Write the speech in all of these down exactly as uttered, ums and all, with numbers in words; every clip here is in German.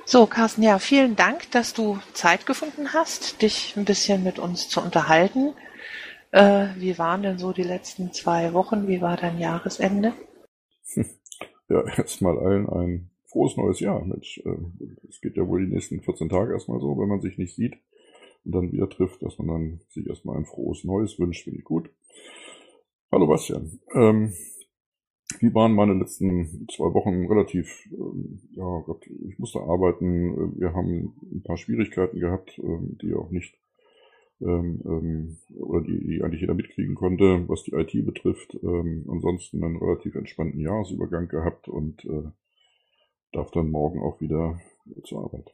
So, Carsten, ja, vielen Dank, dass du Zeit gefunden hast, dich ein bisschen mit uns zu unterhalten. Äh, wie waren denn so die letzten zwei Wochen? Wie war dein Jahresende? Ja, erstmal allen ein frohes neues Jahr. Mensch, es geht ja wohl die nächsten vierzehn Tage erstmal so, wenn man sich nicht sieht und dann wieder trifft, dass man dann sich erstmal ein frohes Neues wünscht, finde ich gut. Hallo Bastian. Ähm, wie waren meine letzten zwei Wochen relativ, ähm, ja Gott, ich musste arbeiten. Wir haben ein paar Schwierigkeiten gehabt, ähm, die auch nicht, ähm, ähm, oder die, die eigentlich jeder mitkriegen konnte, was die I T betrifft. Ähm, ansonsten einen relativ entspannten Jahresübergang gehabt und äh, darf dann morgen auch wieder zur Arbeit.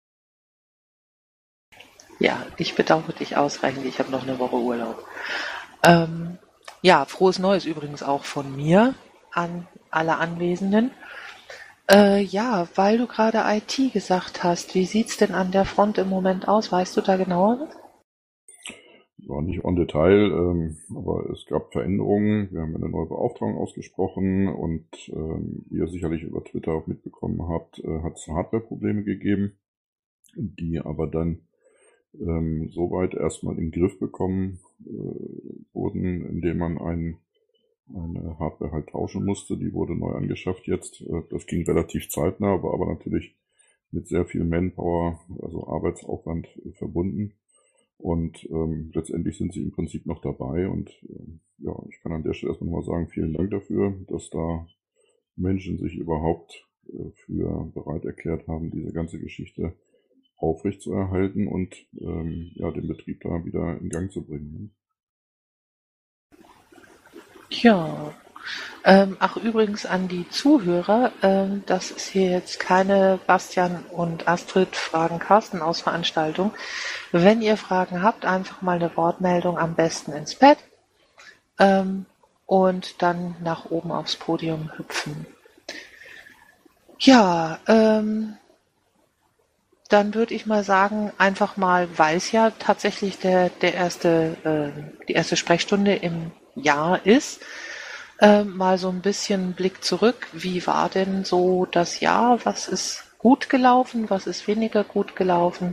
Ja, ich bedauere dich ausreichend. Ich habe noch eine Woche Urlaub. Ähm, ja, frohes Neues übrigens auch von mir an alle Anwesenden. Äh, ja, weil du gerade I T gesagt hast, wie sieht's denn an der Front im Moment aus? Weißt du da genaueres? War nicht en Detail, ähm, aber es gab Veränderungen. Wir haben eine neue Beauftragung ausgesprochen und ähm, wie ihr sicherlich über Twitter auch mitbekommen habt, äh, hat es Hardware-Probleme gegeben, die aber dann ähm, soweit erstmal in den Griff bekommen äh, wurden, indem man ein, eine Hardware halt tauschen musste. Die wurde neu angeschafft jetzt. Äh, das ging relativ zeitnah, war aber natürlich mit sehr viel Manpower, also Arbeitsaufwand äh, verbunden. Und ähm, letztendlich sind sie im Prinzip noch dabei. Und ähm, ja, ich kann an der Stelle erstmal nochmal sagen, vielen Dank dafür, dass da Menschen sich überhaupt äh, für bereit erklärt haben, diese ganze Geschichte aufrechtzuerhalten und ähm, ja, den Betrieb da wieder in Gang zu bringen. Ja. Ähm, ach, übrigens an die Zuhörer, ähm, das ist hier jetzt keine Bastian und Astrid Fragen Carsten Ausveranstaltung. Wenn ihr Fragen habt, einfach mal eine Wortmeldung am besten ins Pad ähm, und dann nach oben aufs Podium hüpfen. Ja, ähm, dann würde ich mal sagen, einfach mal, weil es ja tatsächlich der, der erste, äh, die erste Sprechstunde im Jahr ist, äh, mal so ein bisschen Blick zurück. Wie war denn so das Jahr? Was ist gut gelaufen? Was ist weniger gut gelaufen?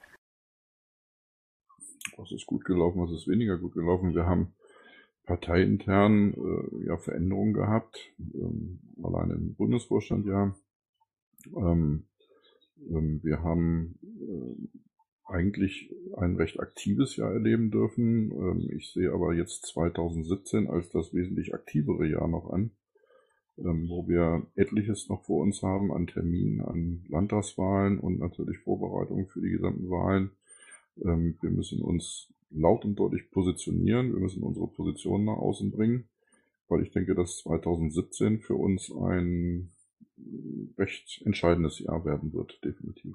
Was ist gut gelaufen, was ist weniger gut gelaufen? Wir haben parteiintern äh, ja Veränderungen gehabt, ähm, alleine im Bundesvorstand ja. Ähm, ähm, wir haben äh, eigentlich ein recht aktives Jahr erleben dürfen. Ähm, ich sehe aber jetzt zweitausendsiebzehn als das wesentlich aktivere Jahr noch an, ähm, wo wir etliches noch vor uns haben an Terminen, an Landtagswahlen und natürlich Vorbereitungen für die gesamten Wahlen. Ähm, wir müssen uns laut und deutlich positionieren. Wir müssen unsere Position nach außen bringen, weil ich denke, dass zweitausendsiebzehn für uns ein recht entscheidendes Jahr werden wird, definitiv.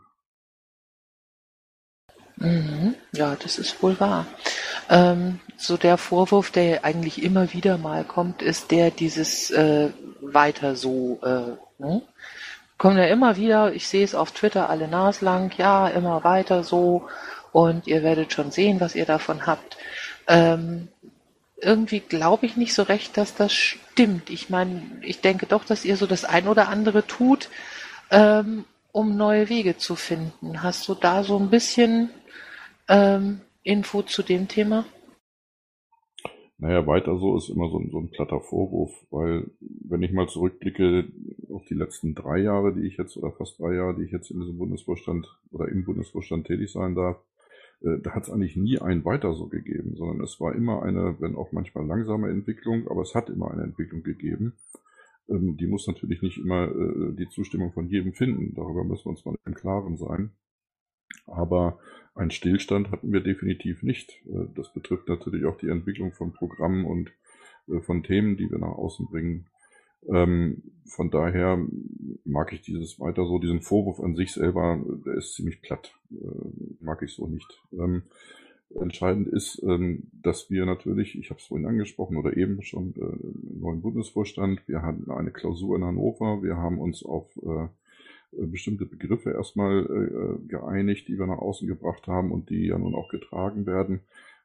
Mhm. Ja, das ist wohl wahr. Ähm, so der Vorwurf, der eigentlich immer wieder mal kommt, ist der dieses äh, weiter so. Äh, ne? Kommen ja immer wieder, ich sehe es auf Twitter alle naslang, ja, immer weiter so und ihr werdet schon sehen, was ihr davon habt. Ähm, irgendwie glaube ich nicht so recht, dass das stimmt. Ich meine, ich denke doch, dass ihr so das ein oder andere tut, ähm, um neue Wege zu finden. Hast du da so ein bisschen ähm, Info zu dem Thema? Naja, weiter so ist immer so ein, so ein platter Vorwurf, weil wenn ich mal zurückblicke auf die letzten drei Jahre, die ich jetzt, oder fast drei Jahre, die ich jetzt in diesem Bundesvorstand oder im Bundesvorstand tätig sein darf, äh, da hat es eigentlich nie ein weiter so gegeben, sondern es war immer eine, wenn auch manchmal langsame Entwicklung, aber es hat immer eine Entwicklung gegeben. Ähm, die muss natürlich nicht immer äh, die Zustimmung von jedem finden, darüber müssen wir uns mal im Klaren sein. Aber einen Stillstand hatten wir definitiv nicht. Äh, Das betrifft natürlich auch die Entwicklung von Programmen und äh, von Themen, die wir nach außen bringen. Ähm, Von daher mag ich dieses weiter so, diesen Vorwurf an sich selber, der ist ziemlich platt, äh, mag ich so nicht. Ähm, Entscheidend ist, ähm, dass wir natürlich, ich habe es vorhin angesprochen oder eben schon, äh, im neuen Bundesvorstand, wir hatten eine Klausur in Hannover, wir haben uns auf äh, bestimmte Begriffe erstmal äh, geeinigt, die wir nach außen gebracht haben und die ja nun auch getragen werden.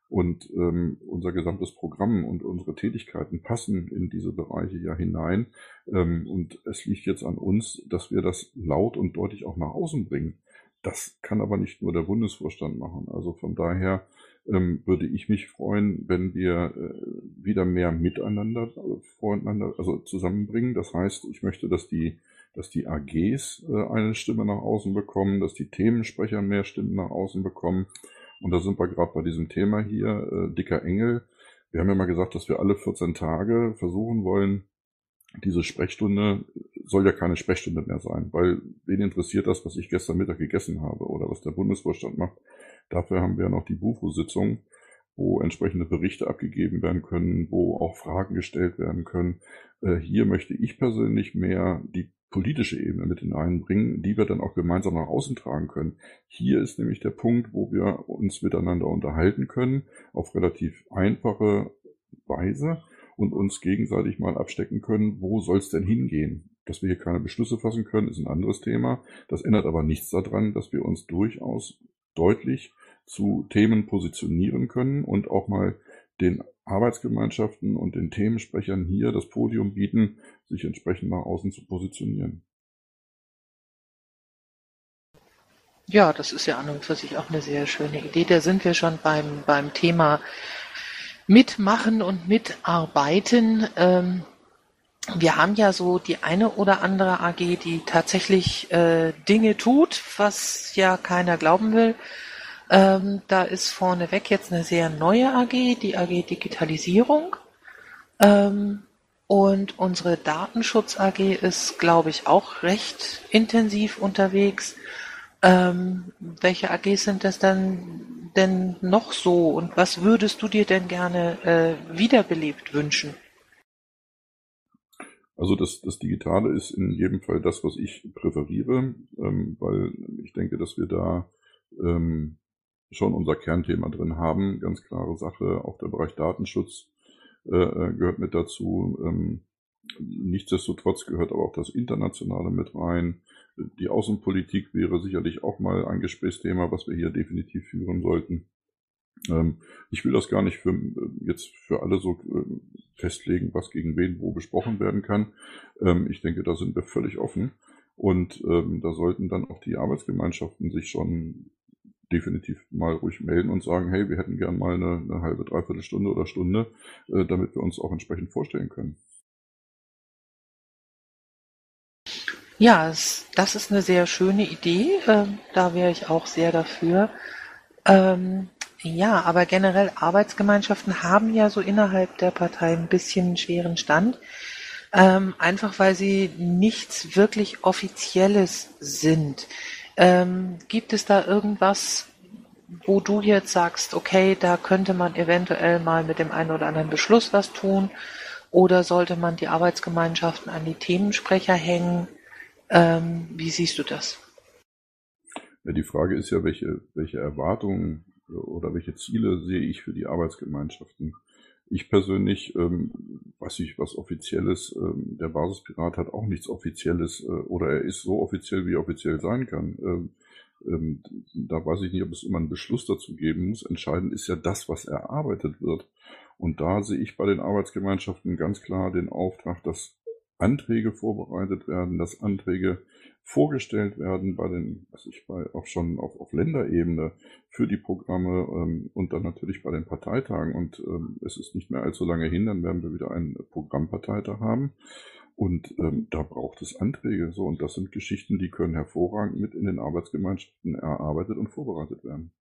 Und ähm, unser gesamtes Programm und unsere Tätigkeiten passen in diese Bereiche ja hinein. Ähm, und es liegt jetzt an uns, dass wir das laut und deutlich auch nach außen bringen. Das kann aber nicht nur der Bundesvorstand machen. Also von daher ähm, würde ich mich freuen, wenn wir äh, wieder mehr miteinander, äh, voreinander, also zusammenbringen. Das heißt, ich möchte, dass die, dass die A Gs äh, eine Stimme nach außen bekommen, dass die Themensprecher mehr Stimmen nach außen bekommen. Und da sind wir gerade bei diesem Thema hier, äh, dicker Engel. Wir haben ja mal gesagt, dass wir alle vierzehn Tage versuchen wollen, diese Sprechstunde soll ja keine Sprechstunde mehr sein, weil wen interessiert das, was ich gestern Mittag gegessen habe oder was der Bundesvorstand macht. Dafür haben wir ja noch die Bufo-Sitzung, wo entsprechende Berichte abgegeben werden können, wo auch Fragen gestellt werden können. Äh, hier möchte ich persönlich mehr die politische Ebene mit hineinbringen, die wir dann auch gemeinsam nach außen tragen können. Hier ist nämlich der Punkt, wo wir uns miteinander unterhalten können, auf relativ einfache Weise und uns gegenseitig mal abstecken können, wo soll es denn hingehen. Dass wir hier keine Beschlüsse fassen können, ist ein anderes Thema. Das ändert aber nichts daran, dass wir uns durchaus deutlich zu Themen positionieren können und auch mal den Arbeitsgemeinschaften und den Themensprechern hier das Podium bieten, sich entsprechend nach außen zu positionieren. Ja, das ist ja an und für sich auch eine sehr schöne Idee. Da sind wir schon beim, beim Thema Mitmachen und Mitarbeiten. Ähm, wir haben ja so die eine oder andere A G, die tatsächlich äh, Dinge tut, was ja keiner glauben will. Ähm, da ist vorneweg jetzt eine sehr neue A G, die A G Digitalisierung. Ähm, und unsere Datenschutz A G ist, glaube ich, auch recht intensiv unterwegs. Ähm, welche A Gs sind das dann denn noch so und was würdest du dir denn gerne äh, wiederbelebt wünschen? Also das, das Digitale ist in jedem Fall das, was ich präferiere, ähm, weil ich denke, dass wir da ähm, schon unser Kernthema drin haben. Ganz klare Sache, auch der Bereich Datenschutz äh, gehört mit dazu. Ähm, nichtsdestotrotz gehört aber auch das Internationale mit rein. Die Außenpolitik wäre sicherlich auch mal ein Gesprächsthema, was wir hier definitiv führen sollten. Ähm, ich will das gar nicht für, jetzt für alle so äh, festlegen, was gegen wen wo besprochen werden kann. Ähm, ich denke, da sind wir völlig offen. Und ähm, da sollten dann auch die Arbeitsgemeinschaften sich schon definitiv mal ruhig melden und sagen, hey, wir hätten gern mal eine, eine halbe, dreiviertel Stunde oder Stunde, äh, damit wir uns auch entsprechend vorstellen können. Ja, es, das ist eine sehr schöne Idee. Ähm, da wäre ich auch sehr dafür. Ähm, ja, aber generell Arbeitsgemeinschaften haben ja so innerhalb der Partei ein bisschen einen schweren Stand. Ähm, einfach weil sie nichts wirklich Offizielles sind. Ähm, gibt es da irgendwas, wo du jetzt sagst, okay, da könnte man eventuell mal mit dem einen oder anderen Beschluss was tun, oder sollte man die Arbeitsgemeinschaften an die Themensprecher hängen? Ähm, wie siehst du das? Ja, die Frage ist ja, welche, welche Erwartungen oder welche Ziele sehe ich für die Arbeitsgemeinschaften? Ich persönlich ähm, weiß nicht, was Offizielles. Ähm, der Basispirat hat auch nichts Offizielles äh, oder er ist so offiziell, wie er offiziell sein kann. Ähm, ähm, da weiß ich nicht, ob es immer einen Beschluss dazu geben muss. Entscheidend ist ja das, was erarbeitet wird. Und da sehe ich bei den Arbeitsgemeinschaften ganz klar den Auftrag, dass Anträge vorbereitet werden, dass Anträge vorgestellt werden bei den, was ich bei auch schon auf, auf Länderebene für die Programme ähm, und dann natürlich bei den Parteitagen. Und ähm, es ist nicht mehr allzu lange hin, dann werden wir wieder einen Programmparteitag haben. Und ähm, da braucht es Anträge. So, und das sind Geschichten, die können hervorragend mit in den Arbeitsgemeinschaften erarbeitet und vorbereitet werden.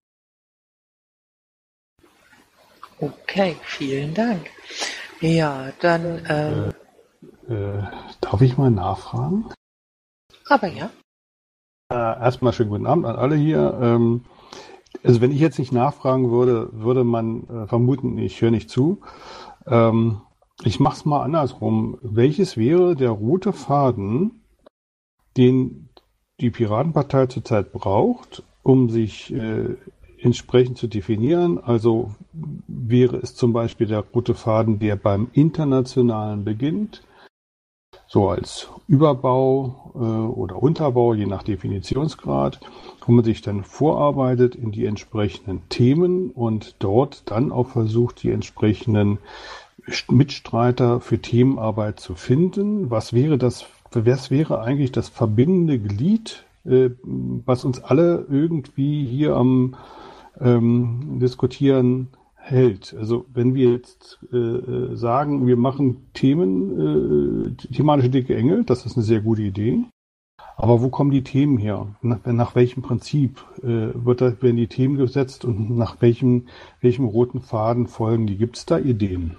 Okay, vielen Dank. Ja, dann ähm, Äh, äh, darf ich mal nachfragen? aber ja. Äh, erstmal schönen guten Abend an alle hier. Ähm, also wenn ich jetzt nicht nachfragen würde, würde man äh, vermuten, ich höre nicht zu. Ähm, ich mache es mal andersrum. Welches wäre der rote Faden, den die Piratenpartei zurzeit braucht, um sich äh, entsprechend zu definieren? Also wäre es zum Beispiel der rote Faden, der beim Internationalen beginnt? so als Überbau äh, oder Unterbau, je nach Definitionsgrad, wo man sich dann vorarbeitet in die entsprechenden Themen und dort dann auch versucht, die entsprechenden Mitstreiter für Themenarbeit zu finden. Was wäre das, was wäre eigentlich das verbindende Glied, äh, was uns alle irgendwie hier am ähm, Diskutieren hält? Also wenn wir jetzt äh, sagen, wir machen Themen, äh, thematische dicke Engel, das ist eine sehr gute Idee. Aber wo kommen die Themen her? Nach, nach welchem Prinzip äh, wird da, werden die Themen gesetzt und nach welchem, welchem roten Faden folgen die? Gibt es da Ideen?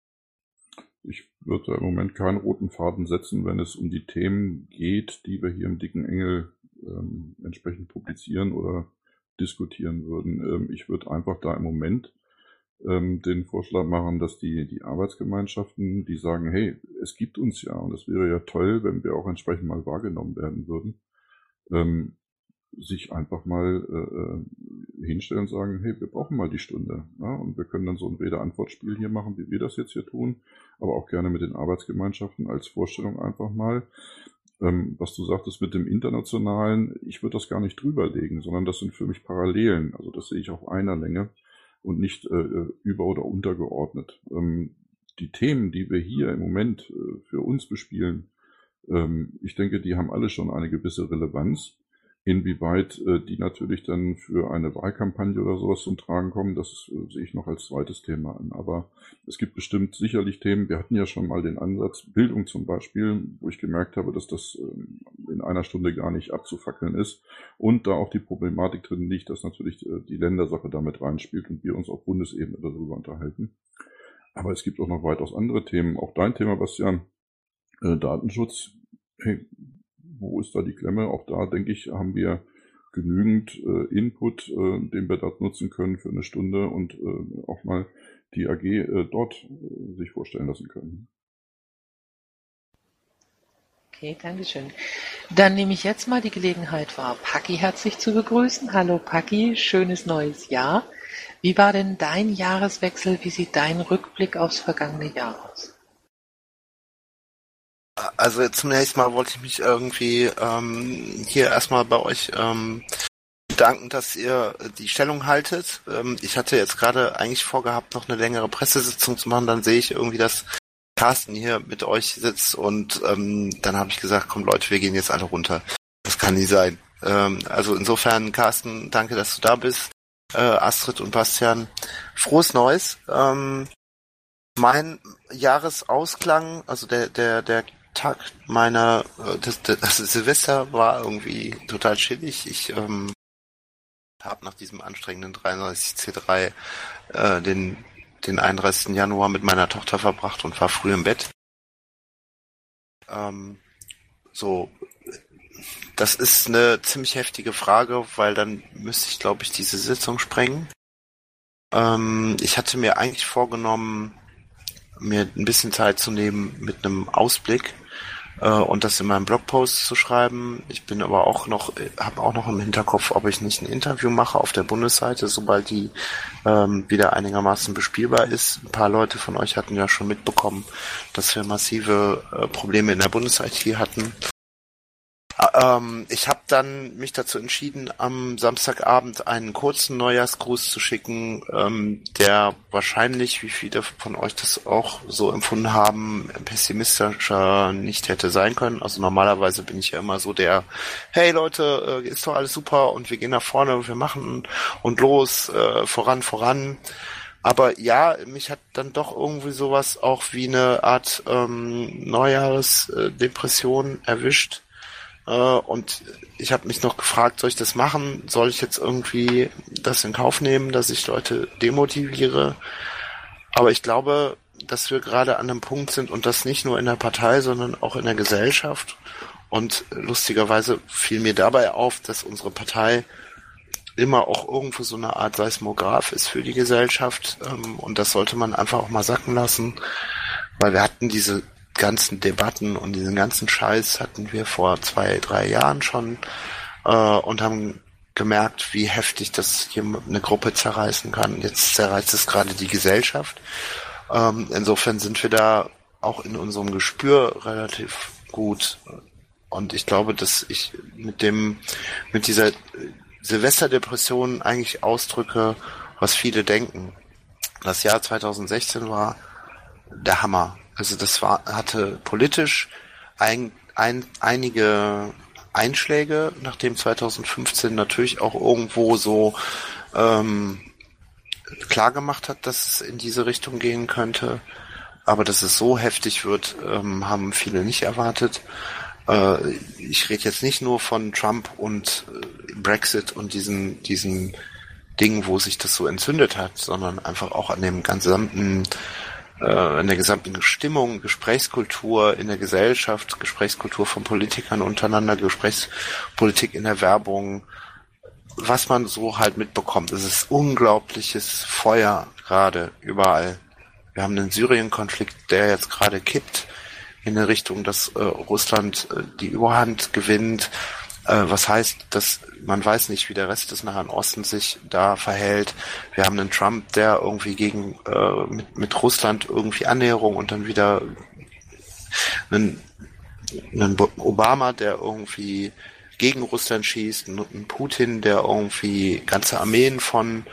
Ich würde im Moment keinen roten Faden setzen, wenn es um die Themen geht, die wir hier im Dicken Engel ähm, entsprechend publizieren oder diskutieren würden. Ähm, ich würde einfach da im Moment ähm, den Vorschlag machen, dass die, die Arbeitsgemeinschaften, die sagen, hey, es gibt uns ja und es wäre ja toll, wenn wir auch entsprechend mal wahrgenommen werden würden, ähm, sich einfach mal äh, hinstellen und sagen, hey, wir brauchen mal die Stunde. Ja? Und wir können dann so ein Rede-Antwort-Spiel hier machen, wie wir das jetzt hier tun, aber auch gerne mit den Arbeitsgemeinschaften als Vorstellung einfach mal. Ähm, was du sagtest mit dem Internationalen, ich würde das gar nicht drüberlegen, sondern das sind für mich Parallelen. Also das sehe ich auf einer Länge und nicht äh, über- oder untergeordnet. Ähm, die Themen, die wir hier im Moment äh, für uns bespielen, ähm, ich denke, die haben alle schon eine gewisse Relevanz. Inwieweit äh, die natürlich dann für eine Wahlkampagne oder sowas zum Tragen kommen, das äh, sehe ich noch als zweites Thema an. Aber es gibt bestimmt sicherlich Themen, wir hatten ja schon mal den Ansatz, Bildung zum Beispiel, wo ich gemerkt habe, dass das äh, in einer Stunde gar nicht abzufackeln ist. Und da auch die Problematik drin liegt, dass natürlich äh, die Ländersache damit reinspielt und wir uns auf Bundesebene darüber unterhalten. Aber es gibt auch noch weitaus andere Themen. Auch dein Thema, Bastian, äh, Datenschutz. Hey, wo ist da die Klemme? Auch da, denke ich, haben wir genügend äh, Input, äh, den wir dort nutzen können für eine Stunde und äh, auch mal die A G äh, dort äh, sich vorstellen lassen können. Okay, Dankeschön. Dann nehme ich jetzt mal die Gelegenheit wahr, Paki herzlich zu begrüßen. Hallo Paki, schönes neues Jahr. Wie war denn dein Jahreswechsel? Wie sieht dein Rückblick aufs vergangene Jahr aus? Also zunächst mal wollte ich mich irgendwie ähm, hier erstmal bei euch ähm, bedanken, dass ihr die Stellung haltet. Ähm, ich hatte jetzt gerade eigentlich vorgehabt, noch eine längere Pressesitzung zu machen. Dann sehe ich irgendwie, dass Carsten hier mit euch sitzt und ähm, dann habe ich gesagt, komm Leute, wir gehen jetzt alle runter. Das kann nie sein. Ähm, also insofern, Carsten, danke, dass du da bist. Äh, Astrid und Bastian, frohes Neues. Ähm, mein Jahresausklang, also der der der Tag meiner, das, das Silvester war irgendwie total chillig. Ich ähm, habe nach diesem anstrengenden dreiunddreißig C drei äh, den, den einunddreißigsten Januar mit meiner Tochter verbracht und war früh im Bett. Ähm, so, das ist eine ziemlich heftige Frage, weil dann müsste ich, glaube ich, diese Sitzung sprengen. Ähm, ich hatte mir eigentlich vorgenommen, mir ein bisschen Zeit zu nehmen mit einem Ausblick äh, und das in meinem Blogpost zu schreiben. Ich bin aber auch noch, habe auch noch im Hinterkopf, ob ich nicht ein Interview mache auf der Bundesseite, sobald die ähm, wieder einigermaßen bespielbar ist. Ein paar Leute von euch hatten ja schon mitbekommen, dass wir massive äh, Probleme in der Bundes-I T hatten. Ähm, ich habe dann mich dazu entschieden, am Samstagabend einen kurzen Neujahrsgruß zu schicken, ähm, der wahrscheinlich, wie viele von euch das auch so empfunden haben, pessimistischer nicht hätte sein können. Also normalerweise bin ich ja immer so der, hey Leute, äh, ist doch alles super und wir gehen nach vorne, wir machen und los, äh, voran, voran. Aber ja, mich hat dann doch irgendwie sowas auch wie eine Art ähm, Neujahresdepression erwischt. Und ich habe mich noch gefragt, soll ich das machen? Soll ich jetzt irgendwie das in Kauf nehmen, dass ich Leute demotiviere? Aber ich glaube, dass wir gerade an einem Punkt sind und das nicht nur in der Partei, sondern auch in der Gesellschaft. Und lustigerweise fiel mir dabei auf, dass unsere Partei immer auch irgendwo so eine Art Seismograph ist für die Gesellschaft. Und das sollte man einfach auch mal sacken lassen, weil wir hatten diese ganzen Debatten und diesen ganzen Scheiß hatten wir vor zwei, drei Jahren schon äh, und haben gemerkt, wie heftig das hier eine Gruppe zerreißen kann. Jetzt zerreißt es gerade die Gesellschaft. Ähm, insofern sind wir da auch in unserem Gespür relativ gut. Und ich glaube, dass ich mit dem, mit dieser Silvesterdepression eigentlich ausdrücke, was viele denken. Das Jahr zweitausendsechzehn war der Hammer. Also das war, hatte politisch ein, ein, einige Einschläge, nachdem zweitausendfünfzehn natürlich auch irgendwo so ähm, klar gemacht hat, dass es in diese Richtung gehen könnte. Aber dass es so heftig wird, ähm, haben viele nicht erwartet. Äh, ich rede jetzt nicht nur von Trump und äh, Brexit und diesen diesen Dingen, wo sich das so entzündet hat, sondern einfach auch an dem gesamten, äh, in der gesamten Stimmung, Gesprächskultur in der Gesellschaft, Gesprächskultur von Politikern untereinander, Gesprächspolitik in der Werbung, was man so halt mitbekommt. Es ist unglaubliches Feuer gerade überall. Wir haben einen Syrien-Konflikt, der jetzt gerade kippt in der Richtung, dass äh, Russland äh, die Überhand gewinnt. Äh, was heißt, dass man weiß nicht, wie der Rest des Nahen Ostens sich da verhält. Wir haben einen Trump, der irgendwie gegen äh, mit, mit Russland irgendwie Annäherung und dann wieder einen, einen Obama, der irgendwie gegen Russland schießt, einen Putin, der irgendwie ganze Armeen von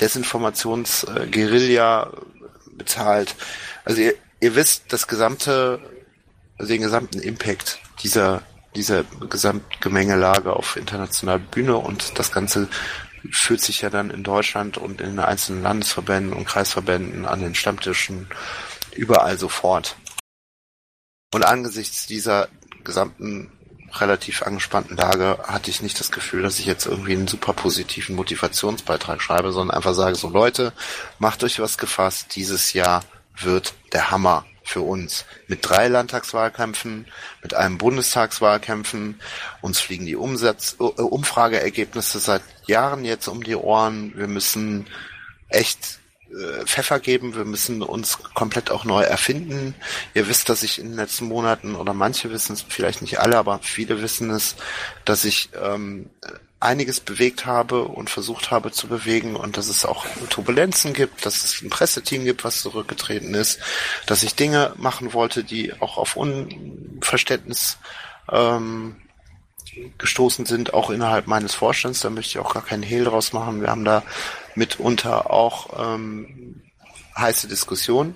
Desinformationsguerilla bezahlt. Also ihr, ihr wisst, das gesamte, also den gesamten Impact dieser, dieser Gesamtgemengelage auf internationaler Bühne, und das Ganze führt sich ja dann in Deutschland und in den einzelnen Landesverbänden und Kreisverbänden an den Stammtischen überall sofort. Und angesichts dieser gesamten relativ angespannten Lage hatte ich nicht das Gefühl, dass ich jetzt irgendwie einen super positiven Motivationsbeitrag schreibe, sondern einfach sage, so Leute, macht euch was gefasst, dieses Jahr wird der Hammer für uns. Mit drei Landtagswahlkämpfen, mit einem Bundestagswahlkämpfen, uns fliegen die Umsatz, äh, Umfrageergebnisse seit Jahren jetzt um die Ohren, wir müssen echt Pfeffer geben, wir müssen uns komplett auch neu erfinden. Ihr wisst, dass ich in den letzten Monaten, oder manche wissen es, vielleicht nicht alle, aber viele wissen es, dass ich ähm, einiges bewegt habe und versucht habe zu bewegen, und dass es auch Turbulenzen gibt, dass es ein Presseteam gibt, was zurückgetreten ist, dass ich Dinge machen wollte, die auch auf Unverständnis ähm, gestoßen sind, auch innerhalb meines Vorstands. Da möchte ich auch gar keinen Hehl draus machen. Wir haben da mitunter auch ähm, heiße Diskussionen.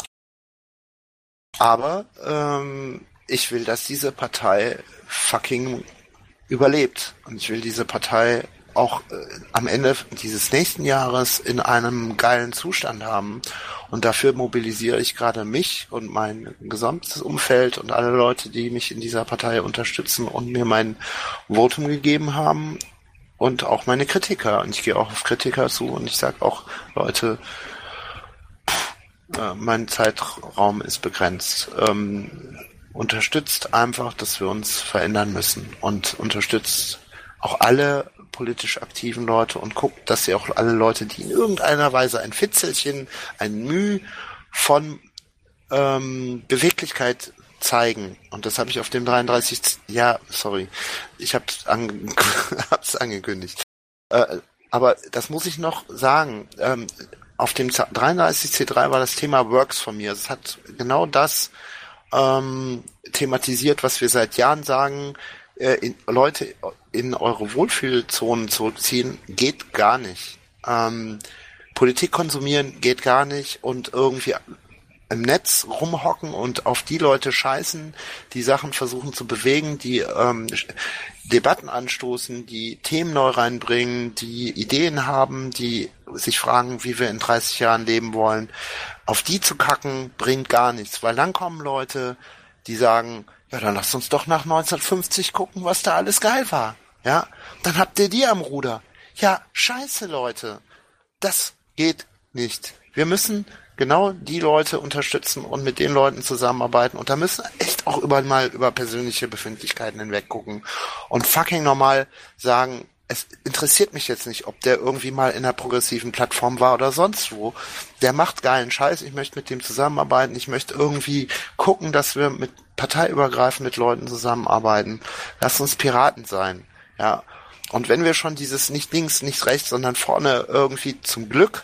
Aber ähm, ich will, dass diese Partei fucking überlebt. Und ich will diese Partei auch äh, am Ende dieses nächsten Jahres in einem geilen Zustand haben. Und dafür mobilisiere ich gerade mich und mein gesamtes Umfeld und alle Leute, die mich in dieser Partei unterstützen und mir mein Votum gegeben haben, und auch meine Kritiker. Und ich gehe auch auf Kritiker zu und ich sage auch, Leute, pff, äh, mein Zeitraum ist begrenzt. Ähm, unterstützt einfach, dass wir uns verändern müssen, und unterstützt auch alle politisch aktiven Leute und guckt, dass ihr auch alle Leute, die in irgendeiner Weise ein Fitzelchen, ein Mühe von ähm, Beweglichkeit zeigen. Und das habe ich auf dem dreiunddreißigsten Ja, sorry, ich habe es ange angekündigt. Äh, aber das muss ich noch sagen. Ähm, auf dem dreiunddreißig C drei war das Thema Works von mir. Es hat genau das ähm, thematisiert, was wir seit Jahren sagen. Äh, in, Leute in eure Wohlfühlzonen zurückziehen, geht gar nicht. Ähm, Politik konsumieren geht gar nicht, und irgendwie im Netz rumhocken und auf die Leute scheißen, die Sachen versuchen zu bewegen, die ähm, Debatten anstoßen, die Themen neu reinbringen, die Ideen haben, die sich fragen, wie wir in dreißig Jahren leben wollen. Auf die zu kacken, bringt gar nichts, weil dann kommen Leute, die sagen, ja, dann lasst uns doch nach neunzehnhundertfünfzig gucken, was da alles geil war. Ja, dann habt ihr die am Ruder. Ja, scheiße, Leute. Das geht nicht. Wir müssen genau die Leute unterstützen und mit den Leuten zusammenarbeiten, und da müssen echt auch über mal über persönliche Befindlichkeiten hinweg gucken und fucking normal sagen, es interessiert mich jetzt nicht, ob der irgendwie mal in einer progressiven Plattform war oder sonst wo. Der macht geilen Scheiß, ich möchte mit dem zusammenarbeiten, ich möchte irgendwie gucken, dass wir mit parteiübergreifend mit Leuten zusammenarbeiten. Lasst uns Piraten sein, ja. Und wenn wir schon dieses nicht links, nicht rechts, sondern vorne irgendwie zum Glück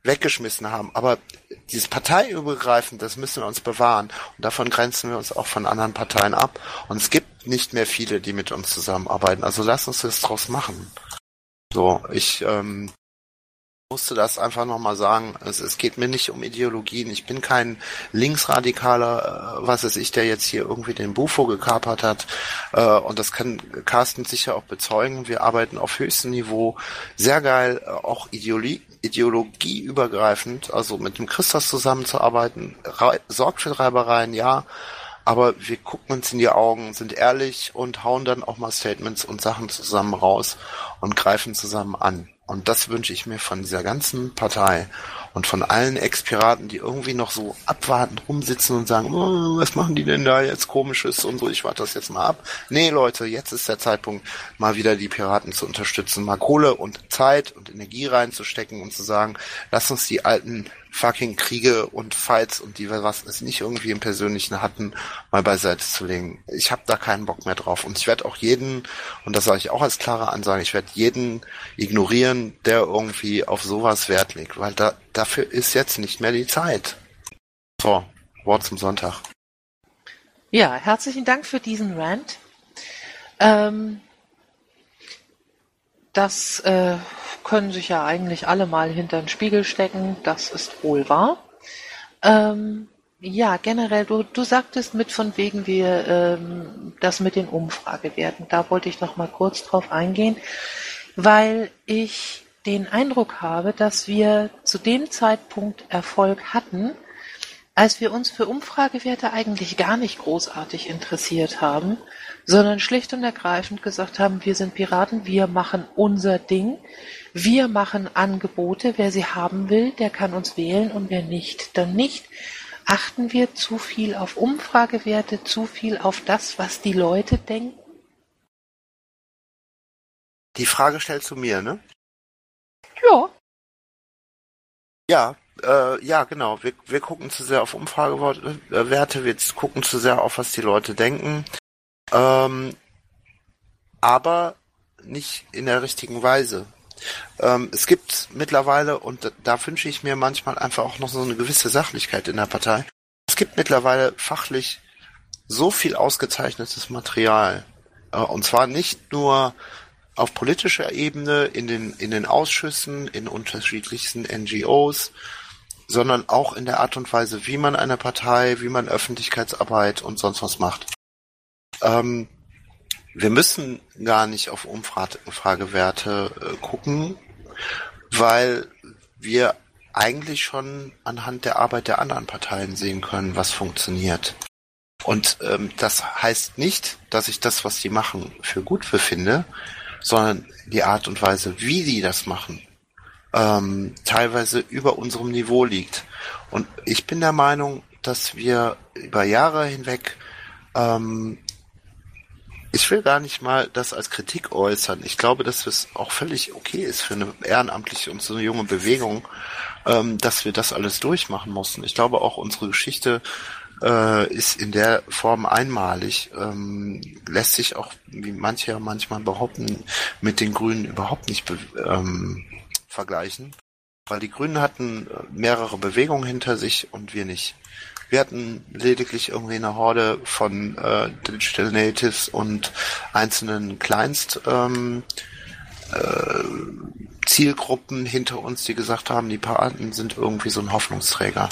weggeschmissen haben. Aber dieses parteiübergreifend, das müssen wir uns bewahren. Und davon grenzen wir uns auch von anderen Parteien ab. Und es gibt nicht mehr viele, die mit uns zusammenarbeiten. Also lass uns das draus machen. So, ich ähm, musste das einfach nochmal sagen. Es, es geht mir nicht um Ideologien. Ich bin kein Linksradikaler, äh, was weiß ich, der jetzt hier irgendwie den Bufo gekapert hat. Äh, und das kann Carsten sicher auch bezeugen. Wir arbeiten auf höchstem Niveau. Sehr geil, äh, auch Ideologie, ideologieübergreifend, also mit dem Christos zusammenzuarbeiten. Re- sorgt für Reibereien, ja. Aber wir gucken uns in die Augen, sind ehrlich und hauen dann auch mal Statements und Sachen zusammen raus und greifen zusammen an. Und das wünsche ich mir von dieser ganzen Partei und von allen Ex-Piraten, die irgendwie noch so abwartend rumsitzen und sagen, oh, was machen die denn da jetzt Komisches und so, ich warte das jetzt mal ab. Nee, Leute, jetzt ist der Zeitpunkt, mal wieder die Piraten zu unterstützen, mal Kohle und Zeit und Energie reinzustecken und zu sagen, lass uns die alten fucking Kriege und Fights und die wir was es nicht irgendwie im Persönlichen hatten, mal beiseite zu legen. Ich habe da keinen Bock mehr drauf. Und ich werde auch jeden, und das sage ich auch als klare Ansage, ich werde jeden ignorieren, der irgendwie auf sowas Wert legt, weil da dafür ist jetzt nicht mehr die Zeit. So, Wort zum Sonntag. Ja, herzlichen Dank für diesen Rant. Ähm, das äh, können sich ja eigentlich alle mal hinter den Spiegel stecken, das ist wohl wahr. Ähm, ja, generell, du, du sagtest mit von wegen wir ähm, das mit den Umfragewerten, da wollte ich noch mal kurz drauf eingehen, weil ich den Eindruck habe, dass wir zu dem Zeitpunkt Erfolg hatten, als wir uns für Umfragewerte eigentlich gar nicht großartig interessiert haben, sondern schlicht und ergreifend gesagt haben, wir sind Piraten, wir machen unser Ding, wir machen Angebote, wer sie haben will, der kann uns wählen und wer nicht, dann nicht. Achten wir zu viel auf Umfragewerte, zu viel auf das, was die Leute denken? Die Frage stellst du mir, ne? Ja. Ja, äh, ja, genau. Wir, wir gucken zu sehr auf Umfragewerte, wir gucken zu sehr auf, was die Leute denken. Ähm, aber nicht in der richtigen Weise. Ähm, es gibt mittlerweile, und da, da wünsche ich mir manchmal einfach auch noch so eine gewisse Sachlichkeit in der Partei, es gibt mittlerweile fachlich so viel ausgezeichnetes Material. Äh, und zwar nicht nur auf politischer Ebene, in den, in den Ausschüssen, in unterschiedlichsten N G Os, sondern auch in der Art und Weise, wie man eine Partei, wie man Öffentlichkeitsarbeit und sonst was macht. Ähm, wir müssen gar nicht auf Umfragewerte äh, gucken, weil wir eigentlich schon anhand der Arbeit der anderen Parteien sehen können, was funktioniert. Und ähm, das heißt nicht, dass ich das, was die machen, für gut befinde, sondern die Art und Weise, wie die das machen, ähm, teilweise über unserem Niveau liegt. Und ich bin der Meinung, dass wir über Jahre hinweg, ähm, ich will gar nicht mal das als Kritik äußern. Ich glaube, dass es auch völlig okay ist für eine ehrenamtliche und so eine junge Bewegung, ähm, dass wir das alles durchmachen mussten. Ich glaube auch, unsere Geschichte äh, ist in der Form einmalig, ähm, lässt sich auch, wie manche ja manchmal behaupten, mit den Grünen überhaupt nicht be- ähm, vergleichen, weil die Grünen hatten mehrere Bewegungen hinter sich und wir nicht. Wir hatten lediglich irgendwie eine Horde von äh, Digital Natives und einzelnen Kleinst ähm, äh, Zielgruppen hinter uns, die gesagt haben, die Piraten sind irgendwie so ein Hoffnungsträger.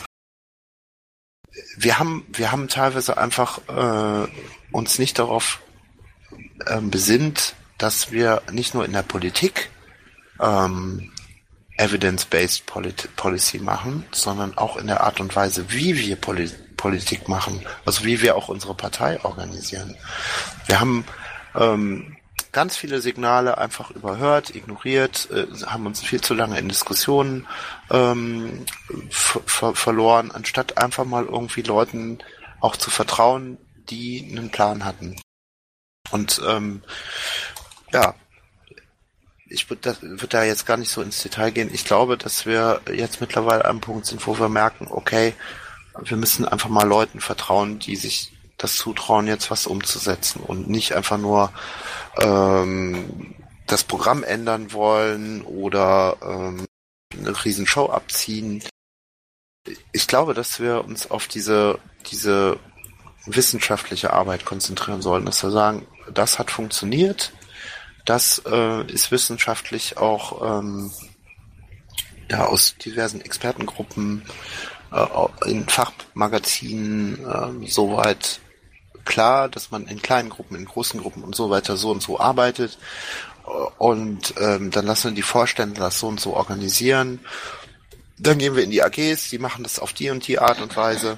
Wir haben, wir haben teilweise einfach äh, uns nicht darauf äh, besinnt, dass wir nicht nur in der Politik ähm, Evidence-Based Polit- Policy machen, sondern auch in der Art und Weise, wie wir Poli- Politik machen, also wie wir auch unsere Partei organisieren. Wir haben ähm, ganz viele Signale einfach überhört, ignoriert, äh, haben uns viel zu lange in Diskussionen ähm, f- ver- verloren, anstatt einfach mal irgendwie Leuten auch zu vertrauen, die einen Plan hatten. Und ähm, ja, ich würde würd da jetzt gar nicht so ins Detail gehen. Ich glaube, dass wir jetzt mittlerweile an einem Punkt sind, wo wir merken, okay, wir müssen einfach mal Leuten vertrauen, die sich das zutrauen, jetzt was umzusetzen und nicht einfach nur ähm, das Programm ändern wollen oder ähm, eine Riesenshow abziehen. Ich glaube, dass wir uns auf diese, diese wissenschaftliche Arbeit konzentrieren sollen, dass wir sagen, das hat funktioniert, das äh, ist wissenschaftlich auch ähm, ja, aus diversen Expertengruppen äh, in Fachmagazinen äh, soweit klar, dass man in kleinen Gruppen, in großen Gruppen und so weiter so und so arbeitet. Und ähm, dann lassen wir die Vorstände das so und so organisieren. Dann gehen wir in die A Gs, die machen das auf die und die Art und Weise.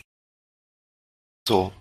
So.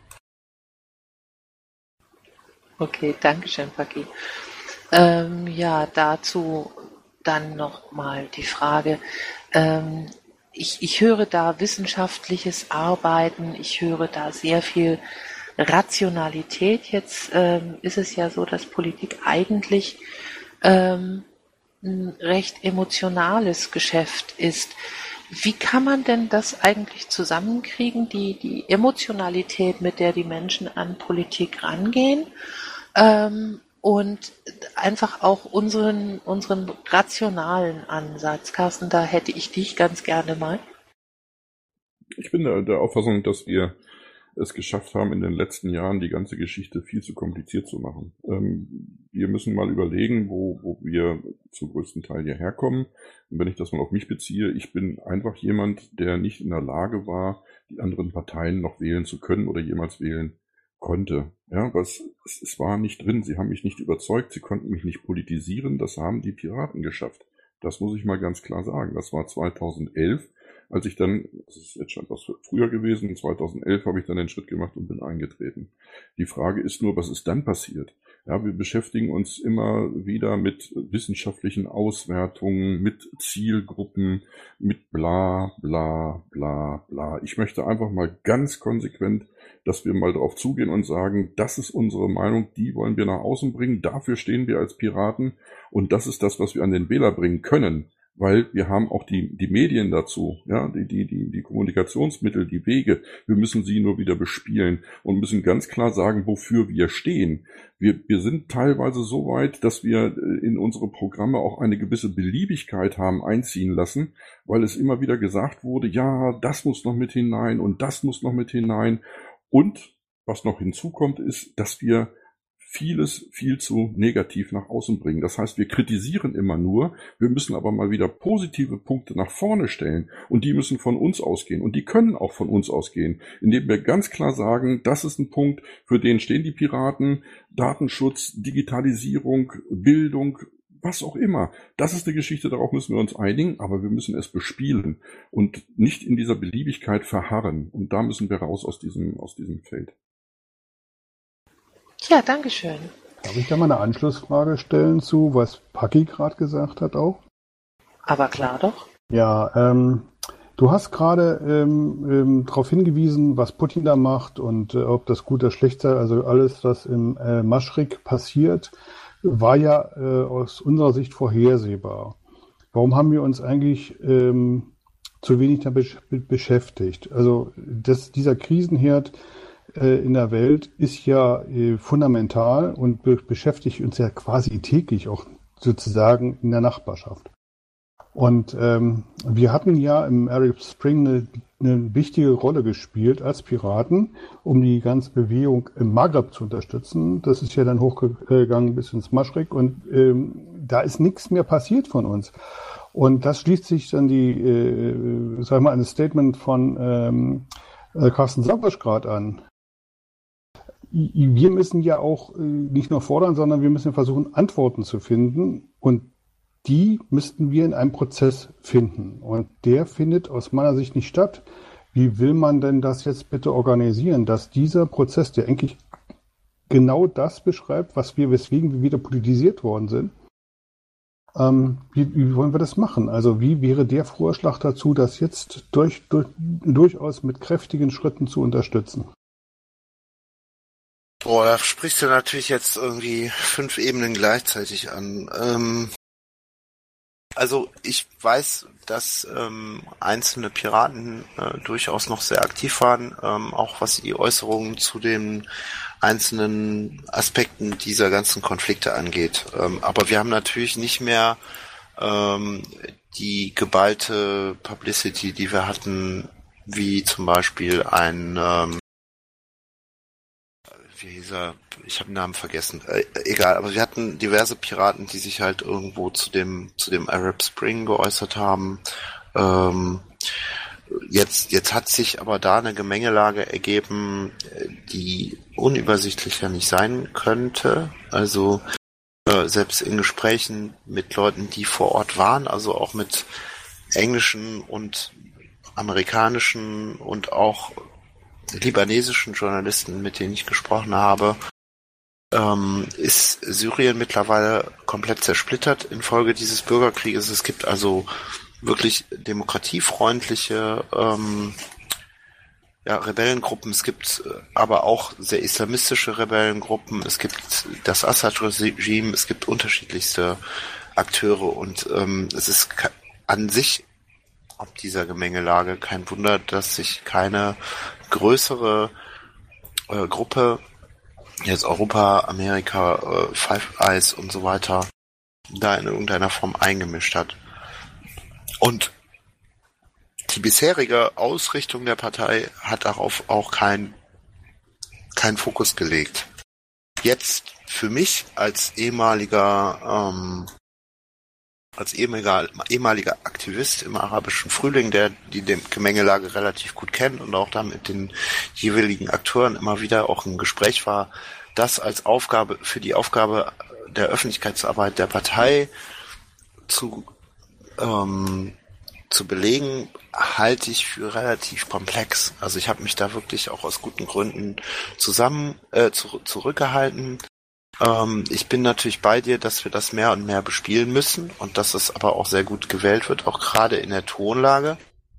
Okay, danke schön, Paki. Ähm, ja, dazu dann nochmal die Frage. Ähm, ich, ich höre da wissenschaftliches Arbeiten, ich höre da sehr viel Rationalität. Jetzt ähm, ist es ja so, dass Politik eigentlich ähm, ein recht emotionales Geschäft ist. Wie kann man denn das eigentlich zusammenkriegen, die, die Emotionalität, mit der die Menschen an Politik rangehen, ähm, und einfach auch unseren, unseren rationalen Ansatz? Carsten, da hätte ich dich ganz gerne mal. Ich bin der, der Auffassung, dass wir es geschafft haben, in den letzten Jahren die ganze Geschichte viel zu kompliziert zu machen. Ähm, wir müssen mal überlegen, wo, wo wir zum größten Teil hierher kommen. Und wenn ich das mal auf mich beziehe, ich bin einfach jemand, der nicht in der Lage war, die anderen Parteien noch wählen zu können oder jemals wählen konnte. Ja, was, es, es war nicht drin. Sie haben mich nicht überzeugt. Sie konnten mich nicht politisieren. Das haben die Piraten geschafft. Das muss ich mal ganz klar sagen. Das war zweitausendelf. Als ich dann, das ist jetzt schon etwas früher gewesen, zweitausendelf habe ich dann den Schritt gemacht und bin eingetreten. Die Frage ist nur, was ist dann passiert? Ja, wir beschäftigen uns immer wieder mit wissenschaftlichen Auswertungen, mit Zielgruppen, mit bla, bla, bla, bla. Ich möchte einfach mal ganz konsequent, dass wir mal darauf zugehen und sagen, das ist unsere Meinung, die wollen wir nach außen bringen, dafür stehen wir als Piraten und das ist das, was wir an den Wähler bringen können. Weil wir haben auch die, die Medien dazu, ja, die, die, die, die Kommunikationsmittel, die Wege. Wir müssen sie nur wieder bespielen und müssen ganz klar sagen, wofür wir stehen. Wir, wir sind teilweise so weit, dass wir in unsere Programme auch eine gewisse Beliebigkeit haben einziehen lassen, weil es immer wieder gesagt wurde, ja, das muss noch mit hinein und das muss noch mit hinein. Und was noch hinzukommt, ist, dass wir vieles viel zu negativ nach außen bringen. Das heißt, wir kritisieren immer nur, wir müssen aber mal wieder positive Punkte nach vorne stellen und die müssen von uns ausgehen und die können auch von uns ausgehen, indem wir ganz klar sagen, das ist ein Punkt, für den stehen die Piraten, Datenschutz, Digitalisierung, Bildung, was auch immer. Das ist eine Geschichte, darauf müssen wir uns einigen, aber wir müssen es bespielen und nicht in dieser Beliebigkeit verharren und da müssen wir raus aus diesem, aus diesem Feld. Ja, danke schön. Darf ich da mal eine Anschlussfrage stellen zu, was Paki gerade gesagt hat auch? Aber klar doch. Ja, ähm, du hast gerade ähm, ähm, darauf hingewiesen, was Putin da macht und äh, ob das gut oder schlecht sei. Also alles, was im äh, Maschrik passiert, war ja äh, aus unserer Sicht vorhersehbar. Warum haben wir uns eigentlich ähm, zu wenig damit beschäftigt? Also das, dieser Krisenherd in der Welt ist ja äh, fundamental und be- beschäftigt uns ja quasi täglich auch sozusagen in der Nachbarschaft. Und ähm, wir hatten ja im Arab Spring eine, eine wichtige Rolle gespielt als Piraten, um die ganze Bewegung im Maghreb zu unterstützen. Das ist ja dann hochgegangen bis ins Maschrik und ähm, da ist nichts mehr passiert von uns. Und das schließt sich dann die, äh, sag mal, ein Statement von ähm, äh, Carsten Savas gerade an. Wir müssen ja auch nicht nur fordern, sondern wir müssen versuchen, Antworten zu finden. Und die müssten wir in einem Prozess finden. Und der findet aus meiner Sicht nicht statt. Wie will man denn das jetzt bitte organisieren, dass dieser Prozess, der eigentlich genau das beschreibt, was wir, weswegen wir wieder politisiert worden sind, ähm, wie, wie wollen wir das machen? Also wie wäre der Vorschlag dazu, das jetzt durch, durch, durchaus mit kräftigen Schritten zu unterstützen? Boah, da sprichst du natürlich jetzt irgendwie fünf Ebenen gleichzeitig an. Ähm, also ich weiß, dass ähm, einzelne Piraten äh, durchaus noch sehr aktiv waren, ähm, auch was die Äußerungen zu den einzelnen Aspekten dieser ganzen Konflikte angeht. Ähm, aber wir haben natürlich nicht mehr ähm, die geballte Publicity, die wir hatten, wie zum Beispiel ein, ähm, wie hieß er, ich habe den Namen vergessen, äh, egal, aber wir hatten diverse Piraten, die sich halt irgendwo zu dem zu dem Arab Spring geäußert haben. Ähm, jetzt jetzt hat sich aber da eine Gemengelage ergeben, die unübersichtlicher nicht sein könnte. Also äh, selbst in Gesprächen mit Leuten, die vor Ort waren, also auch mit englischen und amerikanischen und auch libanesischen Journalisten, mit denen ich gesprochen habe, ähm, ist Syrien mittlerweile komplett zersplittert infolge dieses Bürgerkrieges. Es gibt also wirklich demokratiefreundliche ähm, ja, Rebellengruppen, es gibt aber auch sehr islamistische Rebellengruppen, es gibt das Assad-Regime, es gibt unterschiedlichste Akteure und ähm, es ist an sich ob dieser Gemengelage kein Wunder, dass sich keine größere äh, Gruppe, jetzt Europa, Amerika, äh, Five Eyes und so weiter, da in irgendeiner Form eingemischt hat. Und die bisherige Ausrichtung der Partei hat darauf auch keinen kein Fokus gelegt. Jetzt für mich als ehemaliger ähm, als ehemaliger, ehemaliger Aktivist im arabischen Frühling, der die die Gemengelage relativ gut kennt und auch da mit den jeweiligen Akteuren immer wieder auch im Gespräch war, das als Aufgabe für die Aufgabe der Öffentlichkeitsarbeit der Partei zu ähm, zu belegen, halte ich für relativ komplex. Also ich habe mich da wirklich auch aus guten Gründen zusammen äh, zu, zurückgehalten. Ähm, ich bin natürlich bei dir, dass wir das mehr und mehr bespielen müssen und dass es aber auch sehr gut gewählt wird, auch gerade in der Tonlage.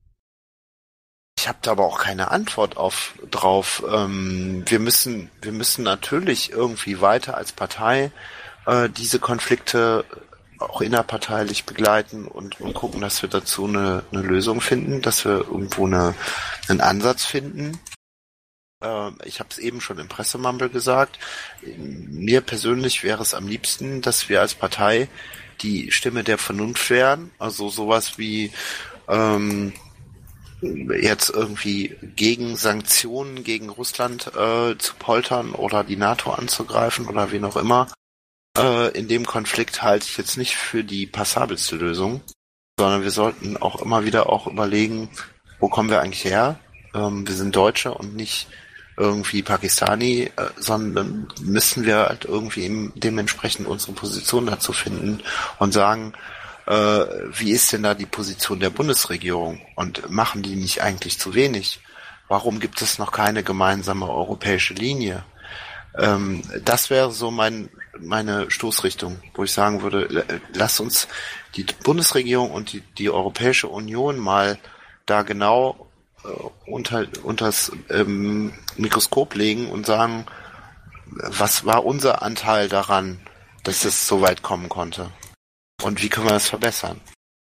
Ich habe da aber auch keine Antwort auf drauf. Ähm, wir müssen, wir müssen natürlich irgendwie weiter als Partei äh, diese Konflikte auch innerparteilich begleiten und, und gucken, dass wir dazu eine, eine Lösung finden, dass wir irgendwo eine, einen Ansatz finden. Äh, ich habe es eben schon im Pressemumble gesagt. Mir persönlich wäre es am liebsten, dass wir als Partei die Stimme der Vernunft wären. Also sowas wie ähm, jetzt irgendwie gegen Sanktionen gegen Russland äh, zu poltern oder die NATO anzugreifen oder wen auch immer. In dem Konflikt halte ich jetzt nicht für die passabelste Lösung, sondern wir sollten auch immer wieder auch überlegen, wo kommen wir eigentlich her? Ähm, wir sind Deutsche und nicht irgendwie Pakistani, äh, sondern müssen wir halt irgendwie eben dementsprechend unsere Position dazu finden und sagen, äh, wie ist denn da die Position der Bundesregierung und machen die nicht eigentlich zu wenig? Warum gibt es noch keine gemeinsame europäische Linie? Ähm, das wäre so mein meine Stoßrichtung, wo ich sagen würde, lass uns die Bundesregierung und die, die Europäische Union mal da genau äh, unter unters ähm, Mikroskop legen und sagen, was war unser Anteil daran, dass es so weit kommen konnte? Und wie können wir das verbessern?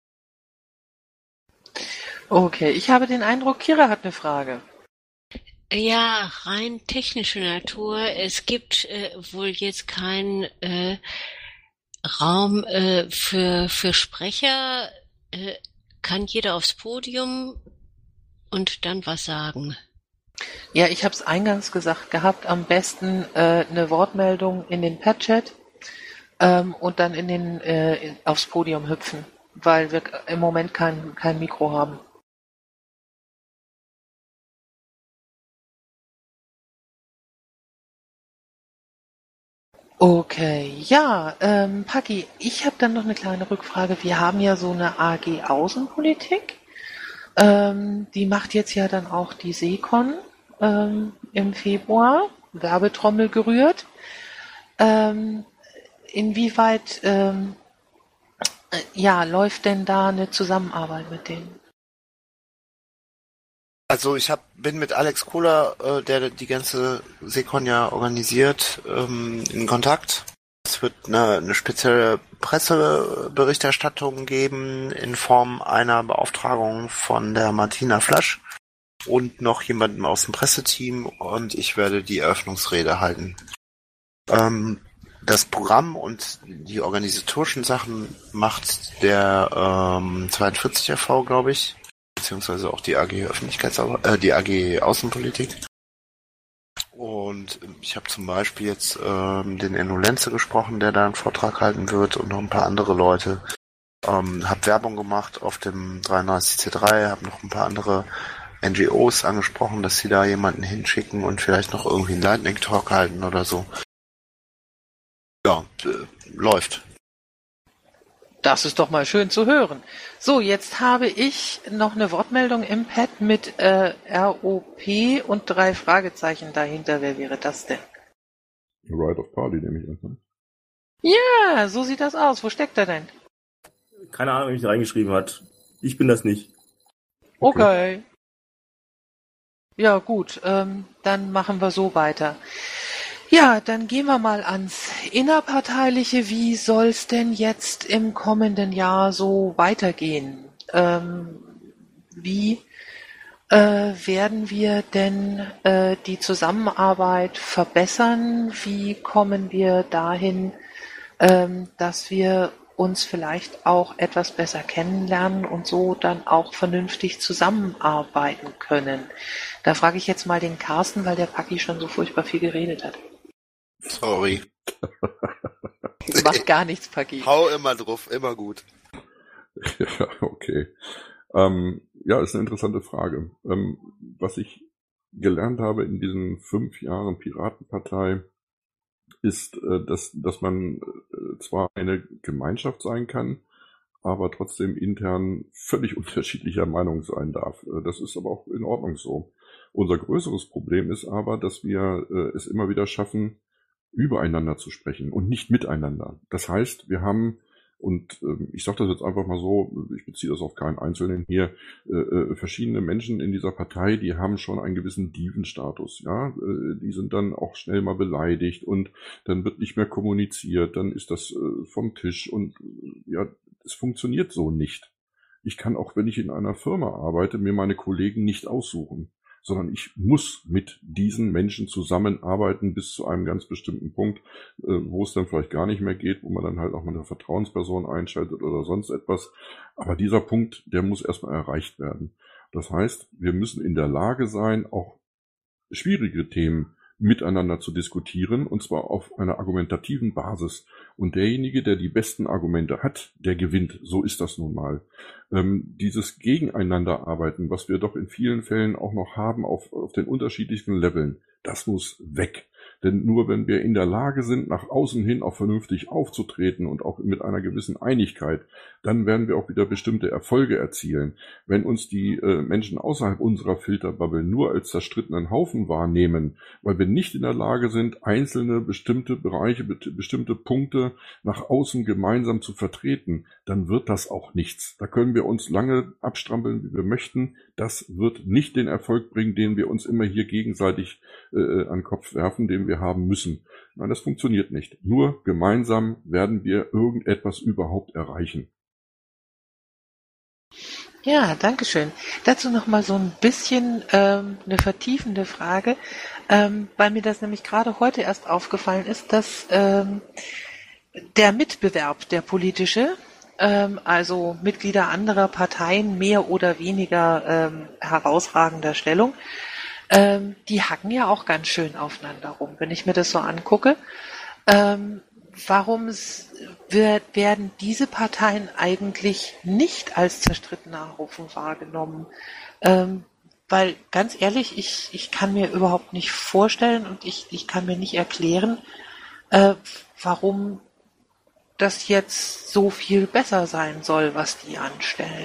Okay, ich habe den Eindruck, Kira hat eine Frage. Ja, rein technische Natur. Es gibt äh, wohl jetzt keinen äh, Raum äh, für für Sprecher. Äh, kann jeder aufs Podium und dann was sagen? Ja, ich habe es eingangs gesagt gehabt, am besten äh, eine Wortmeldung in den Pad-Chat ähm, und dann in den äh, in, aufs Podium hüpfen, weil wir im Moment kein kein Mikro haben. Okay, ja, ähm, Paki, ich habe dann noch eine kleine Rückfrage. Wir haben ja so eine A G Außenpolitik. Ähm, die macht jetzt ja dann auch die Seekon ähm, im Februar. Werbetrommel gerührt. Ähm, inwieweit ähm, äh, ja, läuft denn da eine Zusammenarbeit mit denen? Also ich hab, bin mit Alex Kohler, äh, der die ganze Seekon ja organisiert, ähm, in Kontakt. Es wird eine, eine spezielle Presseberichterstattung geben in Form einer Beauftragung von der Martina Flasch und noch jemandem aus dem Presseteam und ich werde die Eröffnungsrede halten. Ähm, das Programm und die organisatorischen Sachen macht der ähm, zweiundvierzig R V, glaube ich, beziehungsweise auch die A G Öffentlichkeitsarbeit, äh, die A G Außenpolitik. Und ich habe zum Beispiel jetzt ähm, den Enno Lenze gesprochen, der da einen Vortrag halten wird, und noch ein paar andere Leute. Ähm, habe Werbung gemacht auf dem dreiunddreißig C drei, habe noch ein paar andere N G Os angesprochen, dass sie da jemanden hinschicken und vielleicht noch irgendwie einen Lightning Talk halten oder so. Ja, äh, läuft. Das ist doch mal schön zu hören. So, jetzt habe ich noch eine Wortmeldung im Pad mit äh, R O P und drei Fragezeichen dahinter. Wer wäre das denn? Right of Party nehme ich an. Ne? Ja, so sieht das aus. Wo steckt er denn? Keine Ahnung, wer mich reingeschrieben hat. Ich bin das nicht. Okay. okay. Ja, gut. Ähm, dann machen wir so weiter. Ja, dann gehen wir mal ans Innerparteiliche. Wie soll's denn jetzt im kommenden Jahr so weitergehen? Ähm, wie äh, werden wir denn äh, die Zusammenarbeit verbessern? Wie kommen wir dahin, ähm, dass wir uns vielleicht auch etwas besser kennenlernen und so dann auch vernünftig zusammenarbeiten können? Da frage ich jetzt mal den Carsten, weil der Paki schon so furchtbar viel geredet hat. Sorry. Macht gar nichts, Paki. Hau immer drauf, immer gut. Ja, okay. Ähm, ja, ist eine interessante Frage. Ähm, was ich gelernt habe in diesen fünf Jahren Piratenpartei, ist, äh, dass, dass man äh, zwar eine Gemeinschaft sein kann, aber trotzdem intern völlig unterschiedlicher Meinung sein darf. Äh, das ist aber auch in Ordnung so. Unser größeres Problem ist aber, dass wir äh, es immer wieder schaffen, übereinander zu sprechen und nicht miteinander. Das heißt, wir haben, und äh, ich sage das jetzt einfach mal so, ich beziehe das auf keinen Einzelnen hier, äh, äh, verschiedene Menschen in dieser Partei, die haben schon einen gewissen Dievenstatus. Ja, äh, die sind dann auch schnell mal beleidigt und dann wird nicht mehr kommuniziert, dann ist das äh, vom Tisch und äh, ja, es funktioniert so nicht. Ich kann auch, wenn ich in einer Firma arbeite, mir meine Kollegen nicht aussuchen, sondern ich muss mit diesen Menschen zusammenarbeiten bis zu einem ganz bestimmten Punkt, äh, wo es dann vielleicht gar nicht mehr geht, wo man dann halt auch mal eine Vertrauensperson einschaltet oder sonst etwas. Aber dieser Punkt, der muss erstmal erreicht werden. Das heißt, wir müssen in der Lage sein, auch schwierige Themen miteinander zu diskutieren, und zwar auf einer argumentativen Basis. Und derjenige, der die besten Argumente hat, der gewinnt. So ist das nun mal. Ähm, dieses Gegeneinanderarbeiten, was wir doch in vielen Fällen auch noch haben auf, auf den unterschiedlichsten Leveln, das muss weg. Denn nur wenn wir in der Lage sind, nach außen hin auch vernünftig aufzutreten und auch mit einer gewissen Einigkeit, dann werden wir auch wieder bestimmte Erfolge erzielen. Wenn uns die äh, Menschen außerhalb unserer Filterbubble nur als zerstrittenen Haufen wahrnehmen, weil wir nicht in der Lage sind, einzelne bestimmte Bereiche, be- bestimmte Punkte nach außen gemeinsam zu vertreten, dann wird das auch nichts. Da können wir uns lange abstrampeln, wie wir möchten. Das wird nicht den Erfolg bringen, den wir uns immer hier gegenseitig äh, an den Kopf werfen, den wir haben müssen. Nein, das funktioniert nicht. Nur gemeinsam werden wir irgendetwas überhaupt erreichen. Ja, danke schön. Dazu noch mal so ein bisschen ähm, eine vertiefende Frage, ähm, weil mir das nämlich gerade heute erst aufgefallen ist, dass ähm, der Mitbewerb, der politische, ähm, also Mitglieder anderer Parteien mehr oder weniger ähm, herausragender Stellung, ähm, die hacken ja auch ganz schön aufeinander rum, wenn ich mir das so angucke. Ähm, warum wird, werden diese Parteien eigentlich nicht als zerstrittener Haufen wahrgenommen? Ähm, weil ganz ehrlich, ich, ich kann mir überhaupt nicht vorstellen und ich, ich kann mir nicht erklären, äh, warum das jetzt so viel besser sein soll, was die anstellen.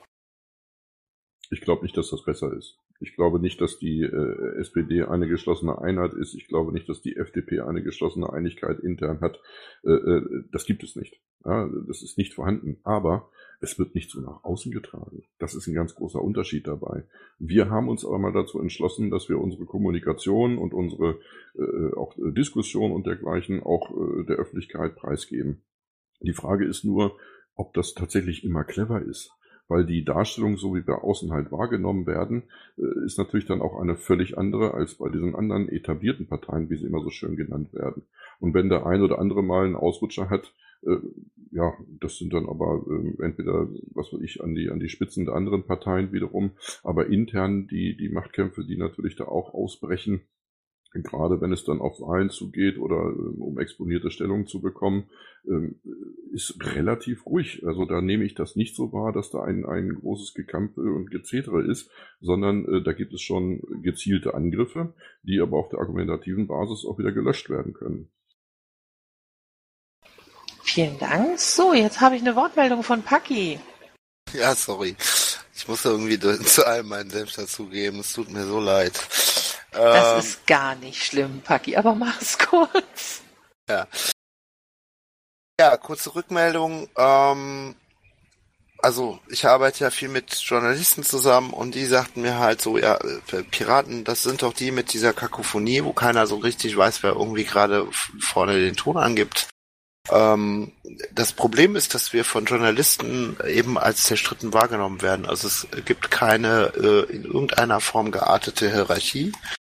Ich glaube nicht, dass das besser ist. Ich glaube nicht, dass die äh, S P D eine geschlossene Einheit ist. Ich glaube nicht, dass die F D P eine geschlossene Einigkeit intern hat. Äh, äh, das gibt es nicht. Ja, das ist nicht vorhanden. Aber es wird nicht so nach außen getragen. Das ist ein ganz großer Unterschied dabei. Wir haben uns aber mal dazu entschlossen, dass wir unsere Kommunikation und unsere äh, auch Diskussion und dergleichen auch äh, der Öffentlichkeit preisgeben. Die Frage ist nur, ob das tatsächlich immer clever ist. weil die Darstellung, so wie wir außen halt wahrgenommen werden, ist natürlich dann auch eine völlig andere als bei diesen anderen etablierten Parteien, wie sie immer so schön genannt werden. Und wenn der ein oder andere mal einen Ausrutscher hat, äh, ja, das sind dann aber äh, entweder, was weiß ich, an die, an die Spitzen der anderen Parteien wiederum, aber intern die, die Machtkämpfe, die natürlich da auch ausbrechen, gerade wenn es dann auf Wahlen zugeht oder äh, um exponierte Stellungen zu bekommen, äh, ist relativ ruhig. Also da nehme ich das nicht so wahr, dass da ein, ein großes Gekampfe und Gezetere ist, sondern äh, da gibt es schon gezielte Angriffe, die aber auf der argumentativen Basis auch wieder gelöscht werden können. Vielen Dank. So, jetzt habe ich eine Wortmeldung von Paki. Ja, sorry. Ich muss irgendwie zu allem meinen Senf dazugeben. Es tut mir so leid. Das ähm, ist gar nicht schlimm, Paki, aber mach es kurz. Ja. Ja, kurze Rückmeldung. Ähm, also ich arbeite ja viel mit Journalisten zusammen und die sagten mir halt so, ja, Piraten, das sind doch die mit dieser Kakophonie, wo keiner so richtig weiß, wer irgendwie gerade vorne den Ton angibt. Ähm, das Problem ist, dass wir von Journalisten eben als zerstritten wahrgenommen werden. Also es gibt keine äh, in irgendeiner Form geartete Hierarchie.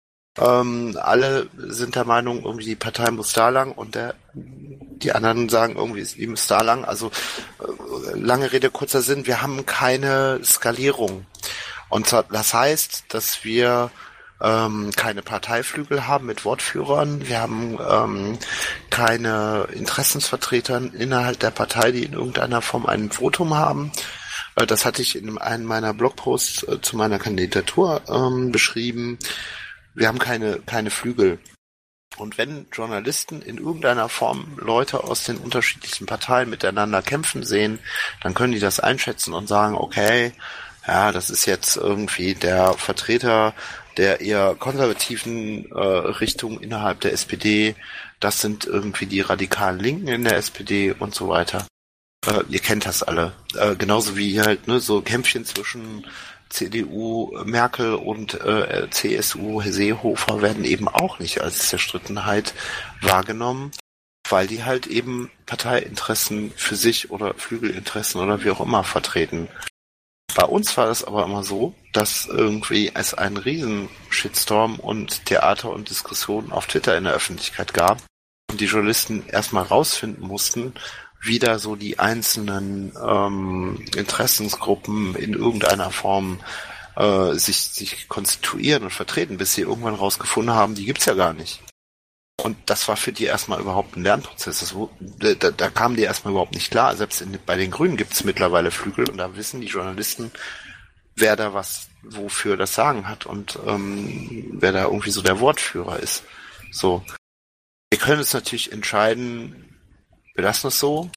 Ähm, alle sind der Meinung, irgendwie die Partei muss da lang und der, die anderen sagen irgendwie, die muss da lang. Also äh, lange Rede, kurzer Sinn, wir haben keine Skalierung. Und zwar, das heißt, dass wir ähm, keine Parteiflügel haben mit Wortführern, wir haben ähm, keine Interessensvertreter innerhalb der Partei, die in irgendeiner Form ein Votum haben. Äh, das hatte ich in einem meiner Blogposts äh, zu meiner Kandidatur ähm, beschrieben. Wir haben keine, keine Flügel. Und wenn Journalisten in irgendeiner Form Leute aus den unterschiedlichen Parteien miteinander kämpfen sehen, dann können die das einschätzen und sagen, okay, ja, das ist jetzt irgendwie der Vertreter der eher konservativen äh, Richtung innerhalb der S P D, das sind irgendwie die radikalen Linken in der S P D und so weiter. Äh, ihr kennt das alle. Äh, genauso wie halt ne so Kämpfchen zwischen C D U, Merkel und äh, C S U, Seehofer werden eben auch nicht als Zerstrittenheit wahrgenommen, weil die halt eben Parteiinteressen für sich oder Flügelinteressen oder wie auch immer vertreten. Bei uns war das aber immer so, dass irgendwie es einen riesen Shitstorm und Theater und Diskussionen auf Twitter in der Öffentlichkeit gab und die Journalisten erstmal rausfinden mussten, wie da so die einzelnen ähm, Interessensgruppen in irgendeiner Form äh, sich, sich konstituieren und vertreten, bis sie irgendwann rausgefunden haben, die gibt's ja gar nicht. Und das war für die erstmal überhaupt ein Lernprozess. Das, da, da kamen die erstmal überhaupt nicht klar. Selbst in, bei den Grünen gibt's mittlerweile Flügel und da wissen die Journalisten, wer da was wofür das Sagen hat und ähm, wer da irgendwie so der Wortführer ist. So. Wir können uns natürlich entscheiden, wir lassen es so.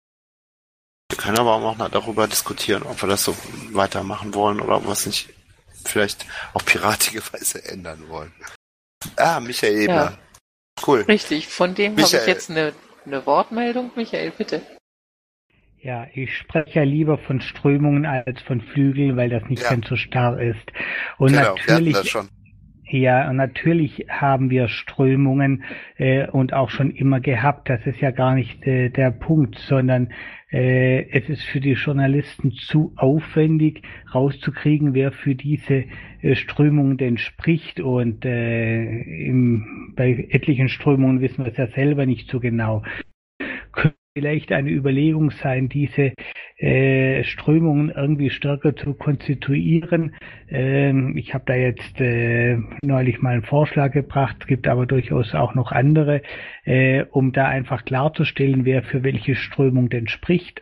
Wir können aber auch noch darüber diskutieren, ob wir das so weitermachen wollen oder ob wir es nicht vielleicht auf piratige Weise ändern wollen. Ah, Michael Ebner. Ja. Cool. Richtig, von dem habe ich jetzt eine, eine Wortmeldung. Michael, bitte. Ja, ich spreche ja lieber von Strömungen als von Flügeln, weil das nicht ja. ganz so starr ist. Und genau, natürlich, wir hatten das schon. Ja, und natürlich haben wir Strömungen äh, und auch schon immer gehabt. Das ist ja gar nicht äh, der Punkt, sondern äh, es ist für die Journalisten zu aufwendig, rauszukriegen, wer für diese äh, Strömungen denn spricht. Und äh, im, bei etlichen Strömungen wissen wir es ja selber nicht so genau. Könnte vielleicht eine Überlegung sein, diese äh, Strömungen irgendwie stärker zu konstituieren. Ähm, ich habe da jetzt äh, neulich mal einen Vorschlag gebracht, es gibt aber durchaus auch noch andere, äh, um da einfach klarzustellen, wer für welche Strömung denn spricht.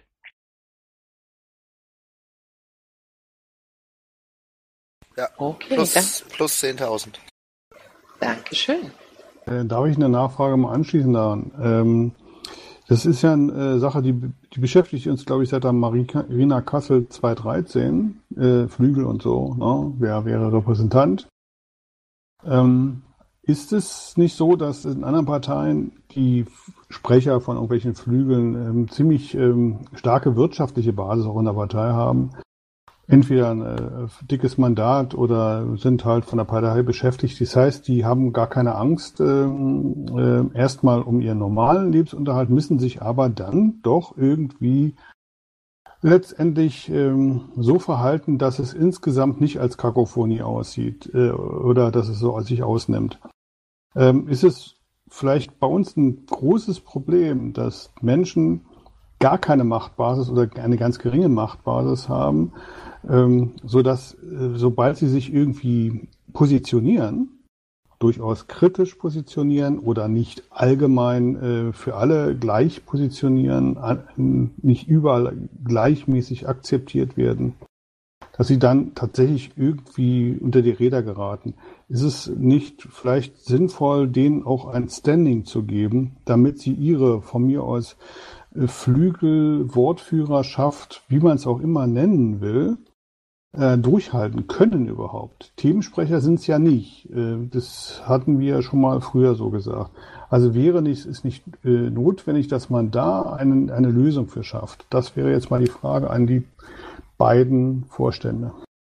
Ja, okay, plus, plus zehntausend. Dankeschön. Äh, darf ich eine Nachfrage mal anschließen daran? Ähm, Das ist ja eine äh, Sache, die, die beschäftigt uns, glaube ich, seit der Marina Kassel zweitausenddreizehn, äh, Flügel und so, ne? Wer wäre Repräsentant? Ähm, ist es nicht so, dass in anderen Parteien die Sprecher von irgendwelchen Flügeln ähm, ziemlich ähm, starke wirtschaftliche Basis auch in der Partei haben? Entweder ein äh, dickes Mandat oder sind halt von der Partei beschäftigt. Das heißt, die haben gar keine Angst ähm, äh, erstmal um ihren normalen Lebensunterhalt, müssen sich aber dann doch irgendwie letztendlich ähm, so verhalten, dass es insgesamt nicht als Kakophonie aussieht äh, oder dass es so sich ausnimmt. Ähm, ist es vielleicht bei uns ein großes Problem, dass Menschen gar keine Machtbasis oder eine ganz geringe Machtbasis haben, ähm, sodass äh, sobald sie sich irgendwie positionieren, durchaus kritisch positionieren oder nicht allgemein äh, für alle gleich positionieren, an, nicht überall gleichmäßig akzeptiert werden, dass sie dann tatsächlich irgendwie unter die Räder geraten. Ist es nicht vielleicht sinnvoll, denen auch ein Standing zu geben, damit sie ihre von mir aus äh, Flügel, Wortführerschaft, wie man es auch immer nennen will, äh, durchhalten können überhaupt? Themensprecher sind es ja nicht. Äh, das hatten wir ja schon mal früher so gesagt. Also wäre nicht, ist nicht äh, notwendig, dass man da einen, eine Lösung für schafft. Das wäre jetzt mal die Frage an die beiden Vorstände.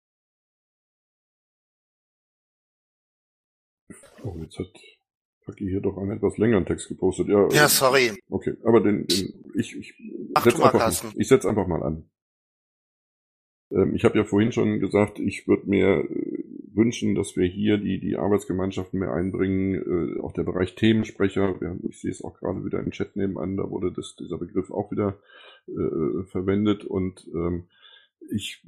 Oh, jetzt hat Paki hier doch einen etwas längeren Text gepostet. Ja, ja sorry. Okay, aber den, den ich, ich Ach, setz du mal, einfach, ich setz einfach mal an. Ähm, ich habe ja vorhin schon gesagt, ich würde mir äh, wünschen, dass wir hier die, die Arbeitsgemeinschaften mehr einbringen, äh, auch der Bereich Themensprecher. Wir haben, ich sehe es auch gerade wieder im Chat nebenan, da wurde das, dieser Begriff auch wieder äh, verwendet und ähm, ich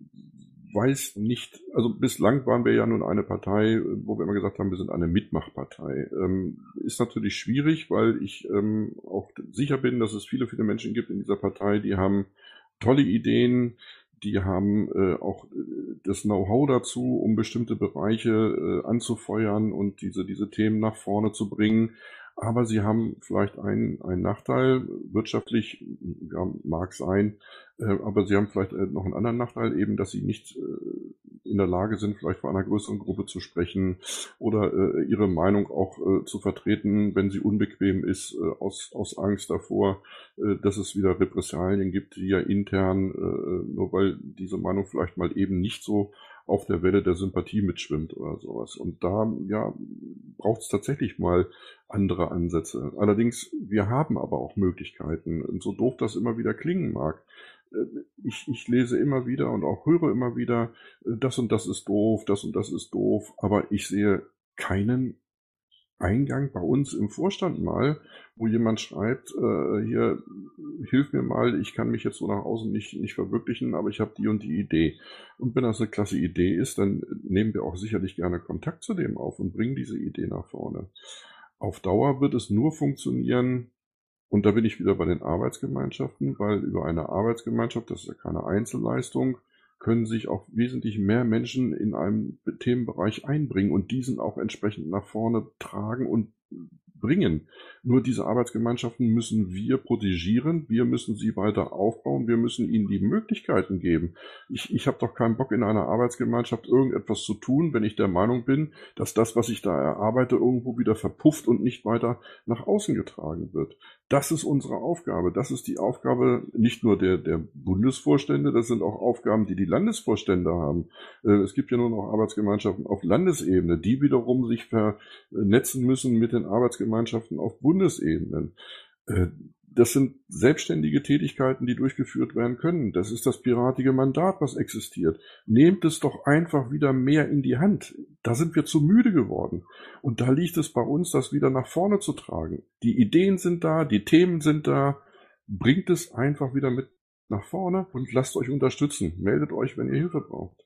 weiß nicht, also bislang waren wir ja nun eine Partei, wo wir immer gesagt haben, wir sind eine Mitmachpartei. Ähm, ist natürlich schwierig, weil ich ähm, auch sicher bin, dass es viele, viele Menschen gibt in dieser Partei, die haben tolle Ideen, die haben äh, auch das Know-how dazu, um bestimmte Bereiche äh, anzufeuern und diese, diese Themen nach vorne zu bringen. Aber sie haben vielleicht einen, einen Nachteil, wirtschaftlich, ja, mag sein, äh, aber sie haben vielleicht äh, noch einen anderen Nachteil, eben, dass sie nicht äh, in der Lage sind, vielleicht vor einer größeren Gruppe zu sprechen oder äh, ihre Meinung auch äh, zu vertreten, wenn sie unbequem ist, äh, aus, aus Angst davor, äh, dass es wieder Repressalien gibt, die ja intern, äh, nur weil diese Meinung vielleicht mal eben nicht so auf der Welle der Sympathie mitschwimmt oder sowas. Und da, ja, braucht es tatsächlich mal andere Ansätze. Allerdings, wir haben aber auch Möglichkeiten. Und so doof das immer wieder klingen mag. Ich, ich lese immer wieder und auch höre immer wieder, das und das ist doof, das und das ist doof, aber ich sehe keinen Eingang bei uns im Vorstand mal, wo jemand schreibt, äh, hier, hilf mir mal, ich kann mich jetzt so nach außen nicht, nicht verwirklichen, aber ich habe die und die Idee. Und wenn das eine klasse Idee ist, dann nehmen wir auch sicherlich gerne Kontakt zu dem auf und bringen diese Idee nach vorne. Auf Dauer wird es nur funktionieren, und da bin ich wieder bei den Arbeitsgemeinschaften, weil über eine Arbeitsgemeinschaft, das ist ja keine Einzelleistung, können sich auch wesentlich mehr Menschen in einem Themenbereich einbringen und diesen auch entsprechend nach vorne tragen und bringen. Nur diese Arbeitsgemeinschaften müssen wir protegieren, wir müssen sie weiter aufbauen, wir müssen ihnen die Möglichkeiten geben. Ich, ich habe doch keinen Bock, in einer Arbeitsgemeinschaft irgendetwas zu tun, wenn ich der Meinung bin, dass das, was ich da erarbeite, irgendwo wieder verpufft und nicht weiter nach außen getragen wird. Das ist unsere Aufgabe. Das ist die Aufgabe nicht nur der, der Bundesvorstände, das sind auch Aufgaben, die die Landesvorstände haben. Es gibt ja nur noch Arbeitsgemeinschaften auf Landesebene, die wiederum sich vernetzen müssen mit den Arbeitsgemeinschaften auf Bundesebenen. Das sind selbstständige Tätigkeiten, die durchgeführt werden können. Das ist das piratige Mandat, was existiert. Nehmt es doch einfach wieder mehr in die Hand. Da sind wir zu müde geworden. Und da liegt es bei uns, das wieder nach vorne zu tragen. Die Ideen sind da, die Themen sind da. Bringt es einfach wieder mit nach vorne und lasst euch unterstützen. Meldet euch, wenn ihr Hilfe braucht.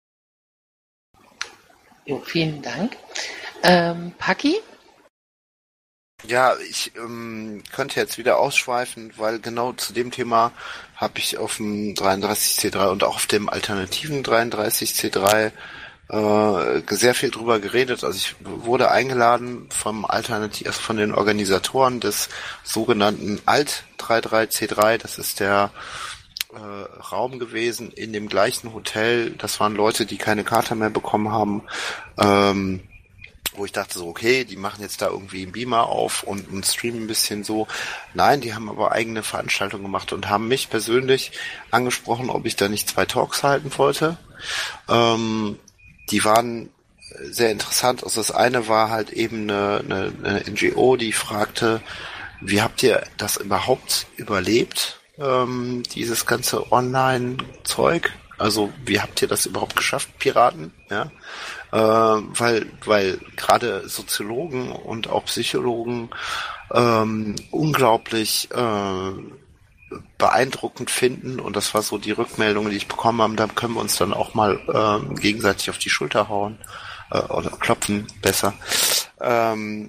Jo, vielen Dank. Ähm, Paki? Ja, ich ähm, könnte jetzt wieder ausschweifen, weil genau zu dem Thema habe ich auf dem dreiunddreißig C drei und auch auf dem alternativen dreiunddreißig C drei äh, sehr viel drüber geredet. Also ich wurde eingeladen vom Alternativ, also von den Organisatoren des sogenannten Alt dreiunddreißig C drei. Das ist der äh, Raum gewesen in dem gleichen Hotel. Das waren Leute, die keine Karte mehr bekommen haben. Ähm, wo ich dachte so, okay, die machen jetzt da irgendwie einen Beamer auf und, und streamen ein bisschen so. Nein, die haben aber eigene Veranstaltungen gemacht und haben mich persönlich angesprochen, ob ich da nicht zwei Talks halten wollte. Ähm, die waren sehr interessant. Also das eine war halt eben eine, eine, eine N G O, die fragte, wie habt ihr das überhaupt überlebt? ähm, dieses ganze Online-Zeug? Also wie habt ihr das überhaupt geschafft, Piraten? Ja, äh, weil weil gerade Soziologen und auch Psychologen ähm, unglaublich äh, beeindruckend finden, und das war so die Rückmeldung, die ich bekommen habe, da können wir uns dann auch mal ähm, gegenseitig auf die Schulter hauen äh, oder klopfen, besser. Ähm,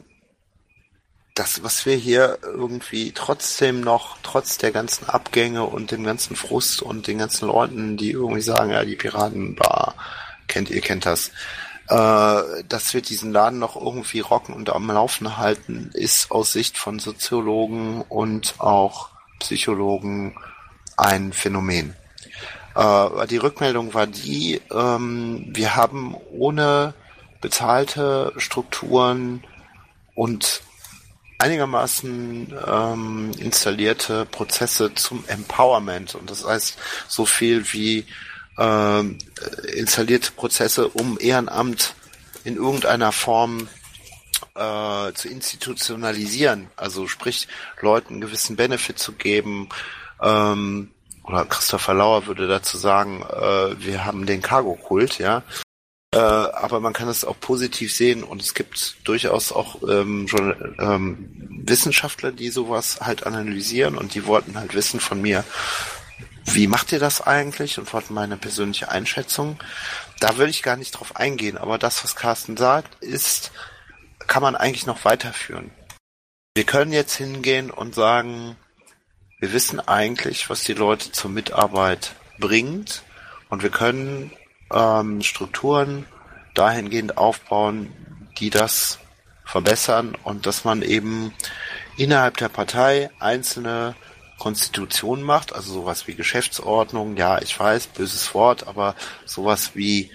das, was wir hier irgendwie trotzdem noch, trotz der ganzen Abgänge und dem ganzen Frust und den ganzen Leuten, die irgendwie sagen, ja, die Piraten, bah, kennt ihr, kennt das, äh, dass wir diesen Laden noch irgendwie rocken und am Laufen halten, ist aus Sicht von Soziologen und auch Psychologen ein Phänomen. Äh, die Rückmeldung war die, ähm, wir haben ohne bezahlte Strukturen und einigermaßen ähm, installierte Prozesse zum Empowerment, und das heißt so viel wie ähm, installierte Prozesse, um Ehrenamt in irgendeiner Form äh, zu institutionalisieren, also sprich Leuten einen gewissen Benefit zu geben, ähm, oder Christopher Lauer würde dazu sagen, äh, wir haben den Cargo-Kult, ja, äh, aber man kann es auch positiv sehen, und es gibt durchaus auch ähm, schon, ähm, Wissenschaftler, die sowas halt analysieren, und die wollten halt wissen von mir, wie macht ihr das eigentlich, und wollten meine persönliche Einschätzung. Da will ich gar nicht drauf eingehen, aber das, was Carsten sagt, ist, kann man eigentlich noch weiterführen. Wir können jetzt hingehen und sagen, wir wissen eigentlich, was die Leute zur Mitarbeit bringt, und wir können ähm, Strukturen dahingehend aufbauen, die das verbessern, und dass man eben innerhalb der Partei einzelne Konstitutionen macht, also sowas wie Geschäftsordnung, ja, ich weiß, böses Wort, aber sowas wie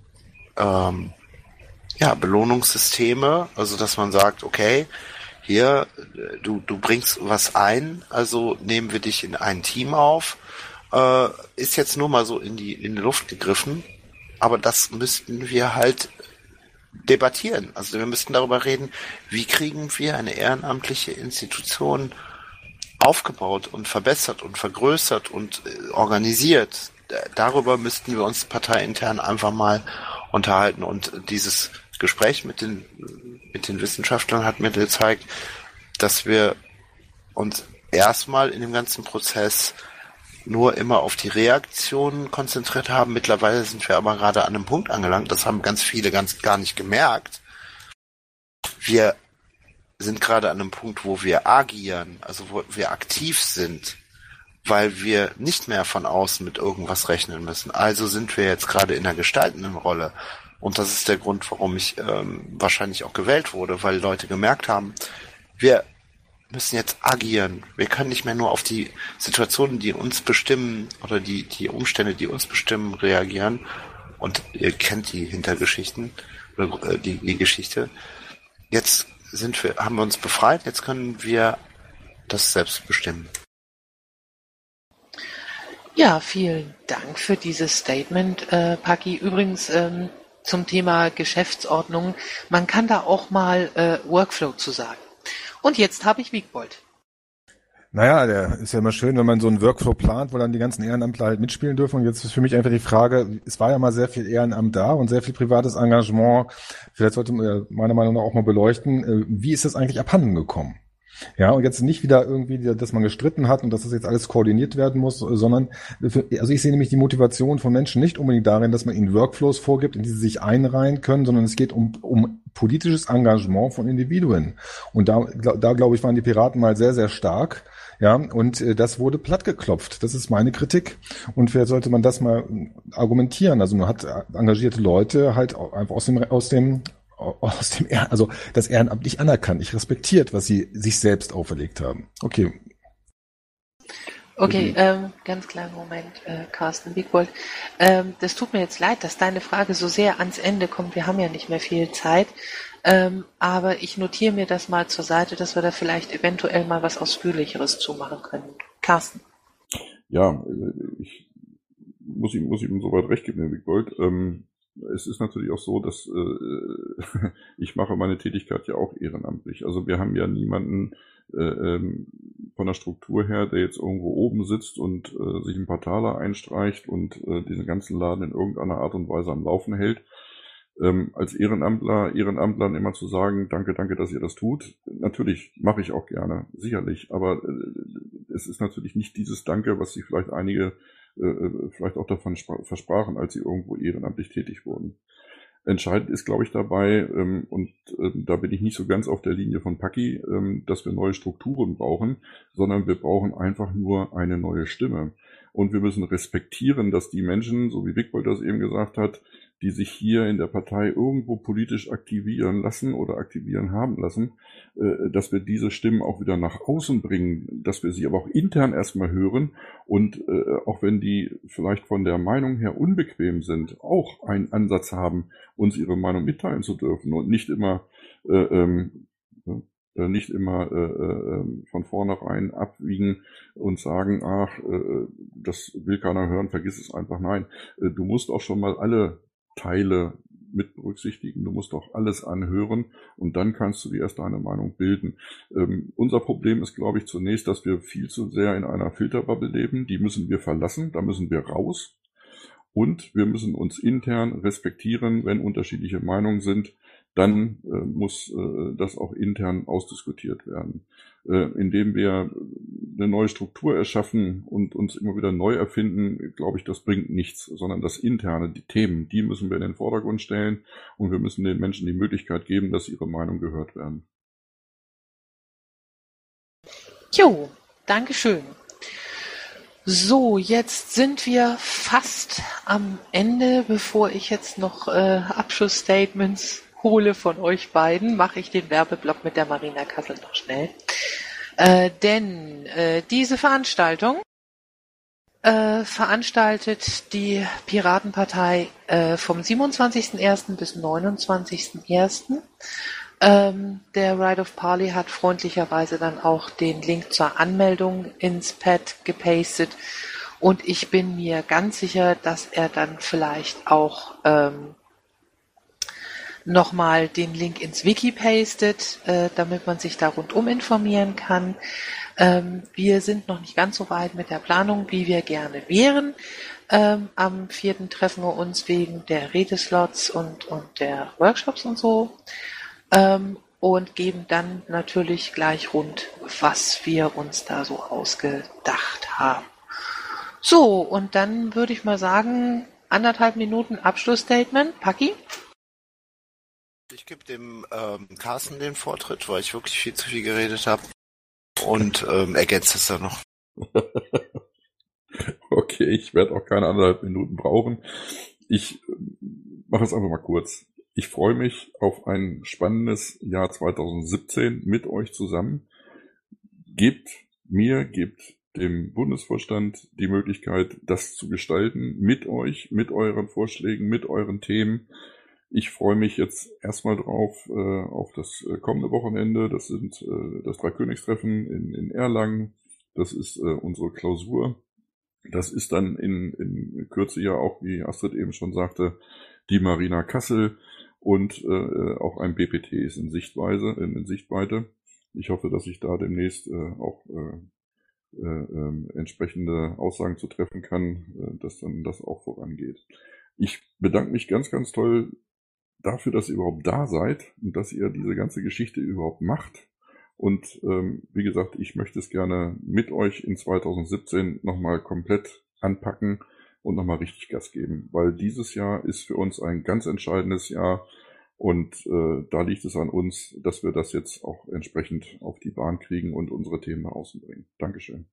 ähm, ja, Belohnungssysteme, also dass man sagt, okay, hier, du du bringst was ein, also nehmen wir dich in ein Team auf, äh, ist jetzt nur mal so in die in die Luft gegriffen, aber das müssten wir halt debattieren. Also wir müssten darüber reden, wie kriegen wir eine ehrenamtliche Institution aufgebaut und verbessert und vergrößert und äh, organisiert. Darüber müssten wir uns parteiintern einfach mal unterhalten, und dieses Gespräch mit den mit den Wissenschaftlern hat mir gezeigt, dass wir uns erstmal in dem ganzen Prozess nur immer auf die Reaktionen konzentriert haben. Mittlerweile sind wir aber gerade an einem Punkt angelangt, das haben ganz viele ganz gar nicht gemerkt. Wir sind gerade an einem Punkt, wo wir agieren, also wo wir aktiv sind, weil wir nicht mehr von außen mit irgendwas rechnen müssen. Also sind wir jetzt gerade in einer gestaltenden Rolle. Und das ist der Grund, warum ich ähm, wahrscheinlich auch gewählt wurde, weil Leute gemerkt haben, wir müssen jetzt agieren. Wir können nicht mehr nur auf die Situationen, die uns bestimmen, oder die die Umstände, die uns bestimmen, reagieren. Und ihr kennt die Hintergeschichten, oder äh, die, die Geschichte. Jetzt sind wir, haben wir uns befreit, jetzt können wir das selbst bestimmen. Ja, vielen Dank für dieses Statement, äh, Paki. Übrigens, ähm, zum Thema Geschäftsordnung, man kann da auch mal äh, Workflow zu sagen. Und jetzt habe ich Wiegbold. Naja, der ist ja immer schön, wenn man so einen Workflow plant, wo dann die ganzen Ehrenamtler halt mitspielen dürfen. Und jetzt ist für mich einfach die Frage, es war ja mal sehr viel Ehrenamt da und sehr viel privates Engagement. Vielleicht sollte man meiner Meinung nach auch mal beleuchten, wie ist das eigentlich abhanden gekommen? Ja, und jetzt nicht wieder irgendwie, dass man gestritten hat und dass das jetzt alles koordiniert werden muss, sondern, für, also ich sehe nämlich die Motivation von Menschen nicht unbedingt darin, dass man ihnen Workflows vorgibt, in die sie sich einreihen können, sondern es geht um, um politisches Engagement von Individuen. Und da, da glaube ich, waren die Piraten mal sehr, sehr stark. Ja, und äh, das wurde plattgeklopft. Das ist meine Kritik. Und vielleicht sollte man das mal argumentieren. Also man hat engagierte Leute halt einfach aus dem, aus dem, aus dem, also das ehrenamtlich anerkannt, nicht respektiert, was sie sich selbst auferlegt haben. Okay. Okay, ähm, ganz kleinen Moment, äh, Carsten Wiegbold. Ähm, das tut mir jetzt leid, dass deine Frage so sehr ans Ende kommt. Wir haben ja nicht mehr viel Zeit. Ähm, aber ich notiere mir das mal zur Seite, dass wir da vielleicht eventuell mal was Ausführlicheres zu machen können. Carsten. Ja, ich muss ihm, muss ihm soweit recht geben, Herr Wiegbold. Ähm, es ist natürlich auch so, dass äh, ich mache meine Tätigkeit ja auch ehrenamtlich. Also wir haben ja niemanden äh, ähm, von der Struktur her, der jetzt irgendwo oben sitzt und äh, sich ein paar Taler einstreicht und äh, diesen ganzen Laden in irgendeiner Art und Weise am Laufen hält. Ähm, als Ehrenamtler, Ehrenamtlern immer zu sagen, danke, danke, dass ihr das tut. Natürlich mache ich auch gerne, sicherlich, aber äh, es ist natürlich nicht dieses Danke, was sich vielleicht einige äh, vielleicht auch davon versprachen, als sie irgendwo ehrenamtlich tätig wurden. Entscheidend ist, glaube ich, dabei, ähm, und äh, da bin ich nicht so ganz auf der Linie von Paki, ähm, dass wir neue Strukturen brauchen, sondern wir brauchen einfach nur eine neue Stimme. Und wir müssen respektieren, dass die Menschen, so wie Wigbold das eben gesagt hat, die sich hier in der Partei irgendwo politisch aktivieren lassen oder aktivieren haben lassen, äh, dass wir diese Stimmen auch wieder nach außen bringen, dass wir sie aber auch intern erstmal hören und äh, auch wenn die vielleicht von der Meinung her unbequem sind, auch einen Ansatz haben, uns ihre Meinung mitteilen zu dürfen und nicht immer äh, ähm, äh, nicht immer äh, äh, von vornherein abwiegen und sagen, ach, äh, das will keiner hören, vergiss es einfach. Nein, äh, du musst auch schon mal alle Teile mit berücksichtigen. Du musst doch alles anhören und dann kannst du dir erst deine Meinung bilden. Ähm, unser Problem ist, glaube ich, zunächst, dass wir viel zu sehr in einer Filterbubble leben. Die müssen wir verlassen, da müssen wir raus und wir müssen uns intern respektieren, wenn unterschiedliche Meinungen sind. Dann äh, muss äh, das auch intern ausdiskutiert werden. Äh, indem wir eine neue Struktur erschaffen und uns immer wieder neu erfinden, glaube ich, das bringt nichts, sondern das Interne, die Themen, die müssen wir in den Vordergrund stellen und wir müssen den Menschen die Möglichkeit geben, dass ihre Meinung gehört werden. Jo, Dankeschön. So, jetzt sind wir fast am Ende. Bevor ich jetzt noch äh, Abschlussstatements hole von euch beiden, mache ich den Werbeblock mit der Marina Kassel noch schnell. Äh, denn äh, diese Veranstaltung äh, veranstaltet die Piratenpartei äh, vom siebenundzwanzigsten ersten bis neunundzwanzigsten ersten Ähm, der Ride of Parley hat freundlicherweise dann auch den Link zur Anmeldung ins Pad gepastet und ich bin mir ganz sicher, dass er dann vielleicht auch ähm, nochmal den Link ins Wiki pastet, äh, damit man sich da rundum informieren kann. Ähm, wir sind noch nicht ganz so weit mit der Planung, wie wir gerne wären. Ähm, am vierten treffen wir uns wegen der Redeslots und, und der Workshops und so ähm, und geben dann natürlich gleich rund, was wir uns da so ausgedacht haben. So, und dann würde ich mal sagen, anderthalb Minuten Abschlussstatement. Paki? Ich gebe dem ähm, Carsten den Vortritt, weil ich wirklich viel zu viel geredet habe. Und ähm, ergänze es dann noch. Okay, ich werde auch keine anderthalb Minuten brauchen. Ich mache es einfach mal kurz. Ich freue mich auf ein spannendes Jahr zwanzig siebzehn mit euch zusammen. Gebt mir, gebt dem Bundesvorstand die Möglichkeit, das zu gestalten mit euch, mit euren Vorschlägen, mit euren Themen. Ich freue mich jetzt erstmal drauf, äh, auf das äh, kommende Wochenende. Das sind äh, das Dreikönigstreffen in, in Erlangen. Das ist äh, unsere Klausur. Das ist dann in, in Kürze ja auch, wie Astrid eben schon sagte, die Marina Kassel und äh, auch ein B P T ist in Sichtweise, in, in Sichtweite. Ich hoffe, dass ich da demnächst äh, auch äh, äh, äh, entsprechende Aussagen zu treffen kann, äh, dass dann das auch vorangeht. Ich bedanke mich ganz, ganz toll dafür, dass ihr überhaupt da seid und dass ihr diese ganze Geschichte überhaupt macht. Und ähm, wie gesagt, ich möchte es gerne mit euch in zwanzig siebzehn nochmal komplett anpacken und nochmal richtig Gas geben, weil dieses Jahr ist für uns ein ganz entscheidendes Jahr und äh, da liegt es an uns, dass wir das jetzt auch entsprechend auf die Bahn kriegen und unsere Themen nach außen bringen. Dankeschön.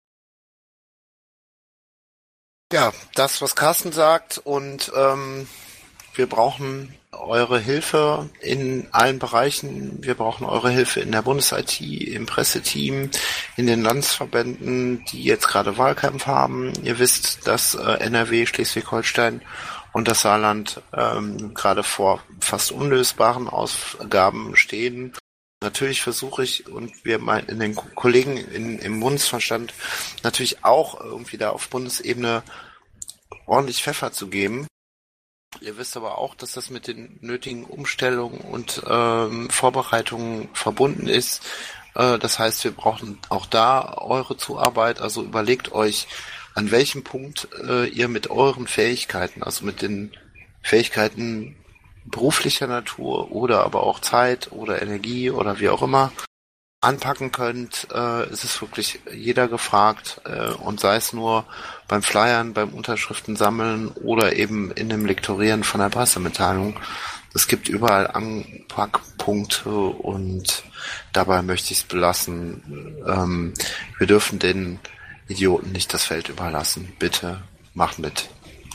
Ja, das, was Carsten sagt und ähm, wir brauchen eure Hilfe in allen Bereichen. Wir brauchen eure Hilfe in der Bundes-I T, im Presseteam, in den Landesverbänden, die jetzt gerade Wahlkampf haben. Ihr wisst, dass äh, N R W, Schleswig-Holstein und das Saarland ähm, gerade vor fast unlösbaren Ausgaben stehen. Natürlich versuche ich und wir in den Kollegen in, im Bundesvorstand natürlich auch irgendwie da auf Bundesebene ordentlich Pfeffer zu geben. Ihr wisst aber auch, dass das mit den nötigen Umstellungen und ähm, Vorbereitungen verbunden ist. Äh, das heißt, wir brauchen auch da eure Zuarbeit. Also überlegt euch, an welchem Punkt äh, ihr mit euren Fähigkeiten, also mit den Fähigkeiten beruflicher Natur oder aber auch Zeit oder Energie oder wie auch immer anpacken könnt. Äh, es ist wirklich jeder gefragt äh, und sei es nur beim Flyern, beim Unterschriften sammeln oder eben in dem Lektorieren von der Pressemitteilung. Es gibt überall Anpackpunkte und dabei möchte ich es belassen. Ähm, wir dürfen den Idioten nicht das Feld überlassen. Bitte macht mit.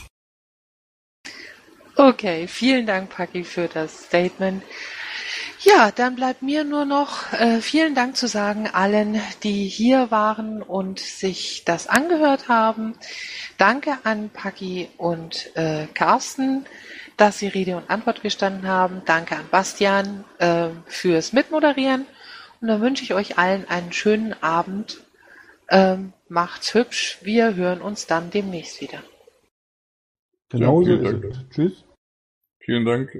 Okay, vielen Dank, Paki, für das Statement. Ja, dann bleibt mir nur noch äh, vielen Dank zu sagen allen, die hier waren und sich das angehört haben. Danke an Paki und äh, Carsten, dass sie Rede und Antwort gestanden haben. Danke an Bastian äh, fürs Mitmoderieren. Und dann wünsche ich euch allen einen schönen Abend. Ähm, macht's hübsch. Wir hören uns dann demnächst wieder. Genau so vielen ist Dank. es. Tschüss. Vielen Dank.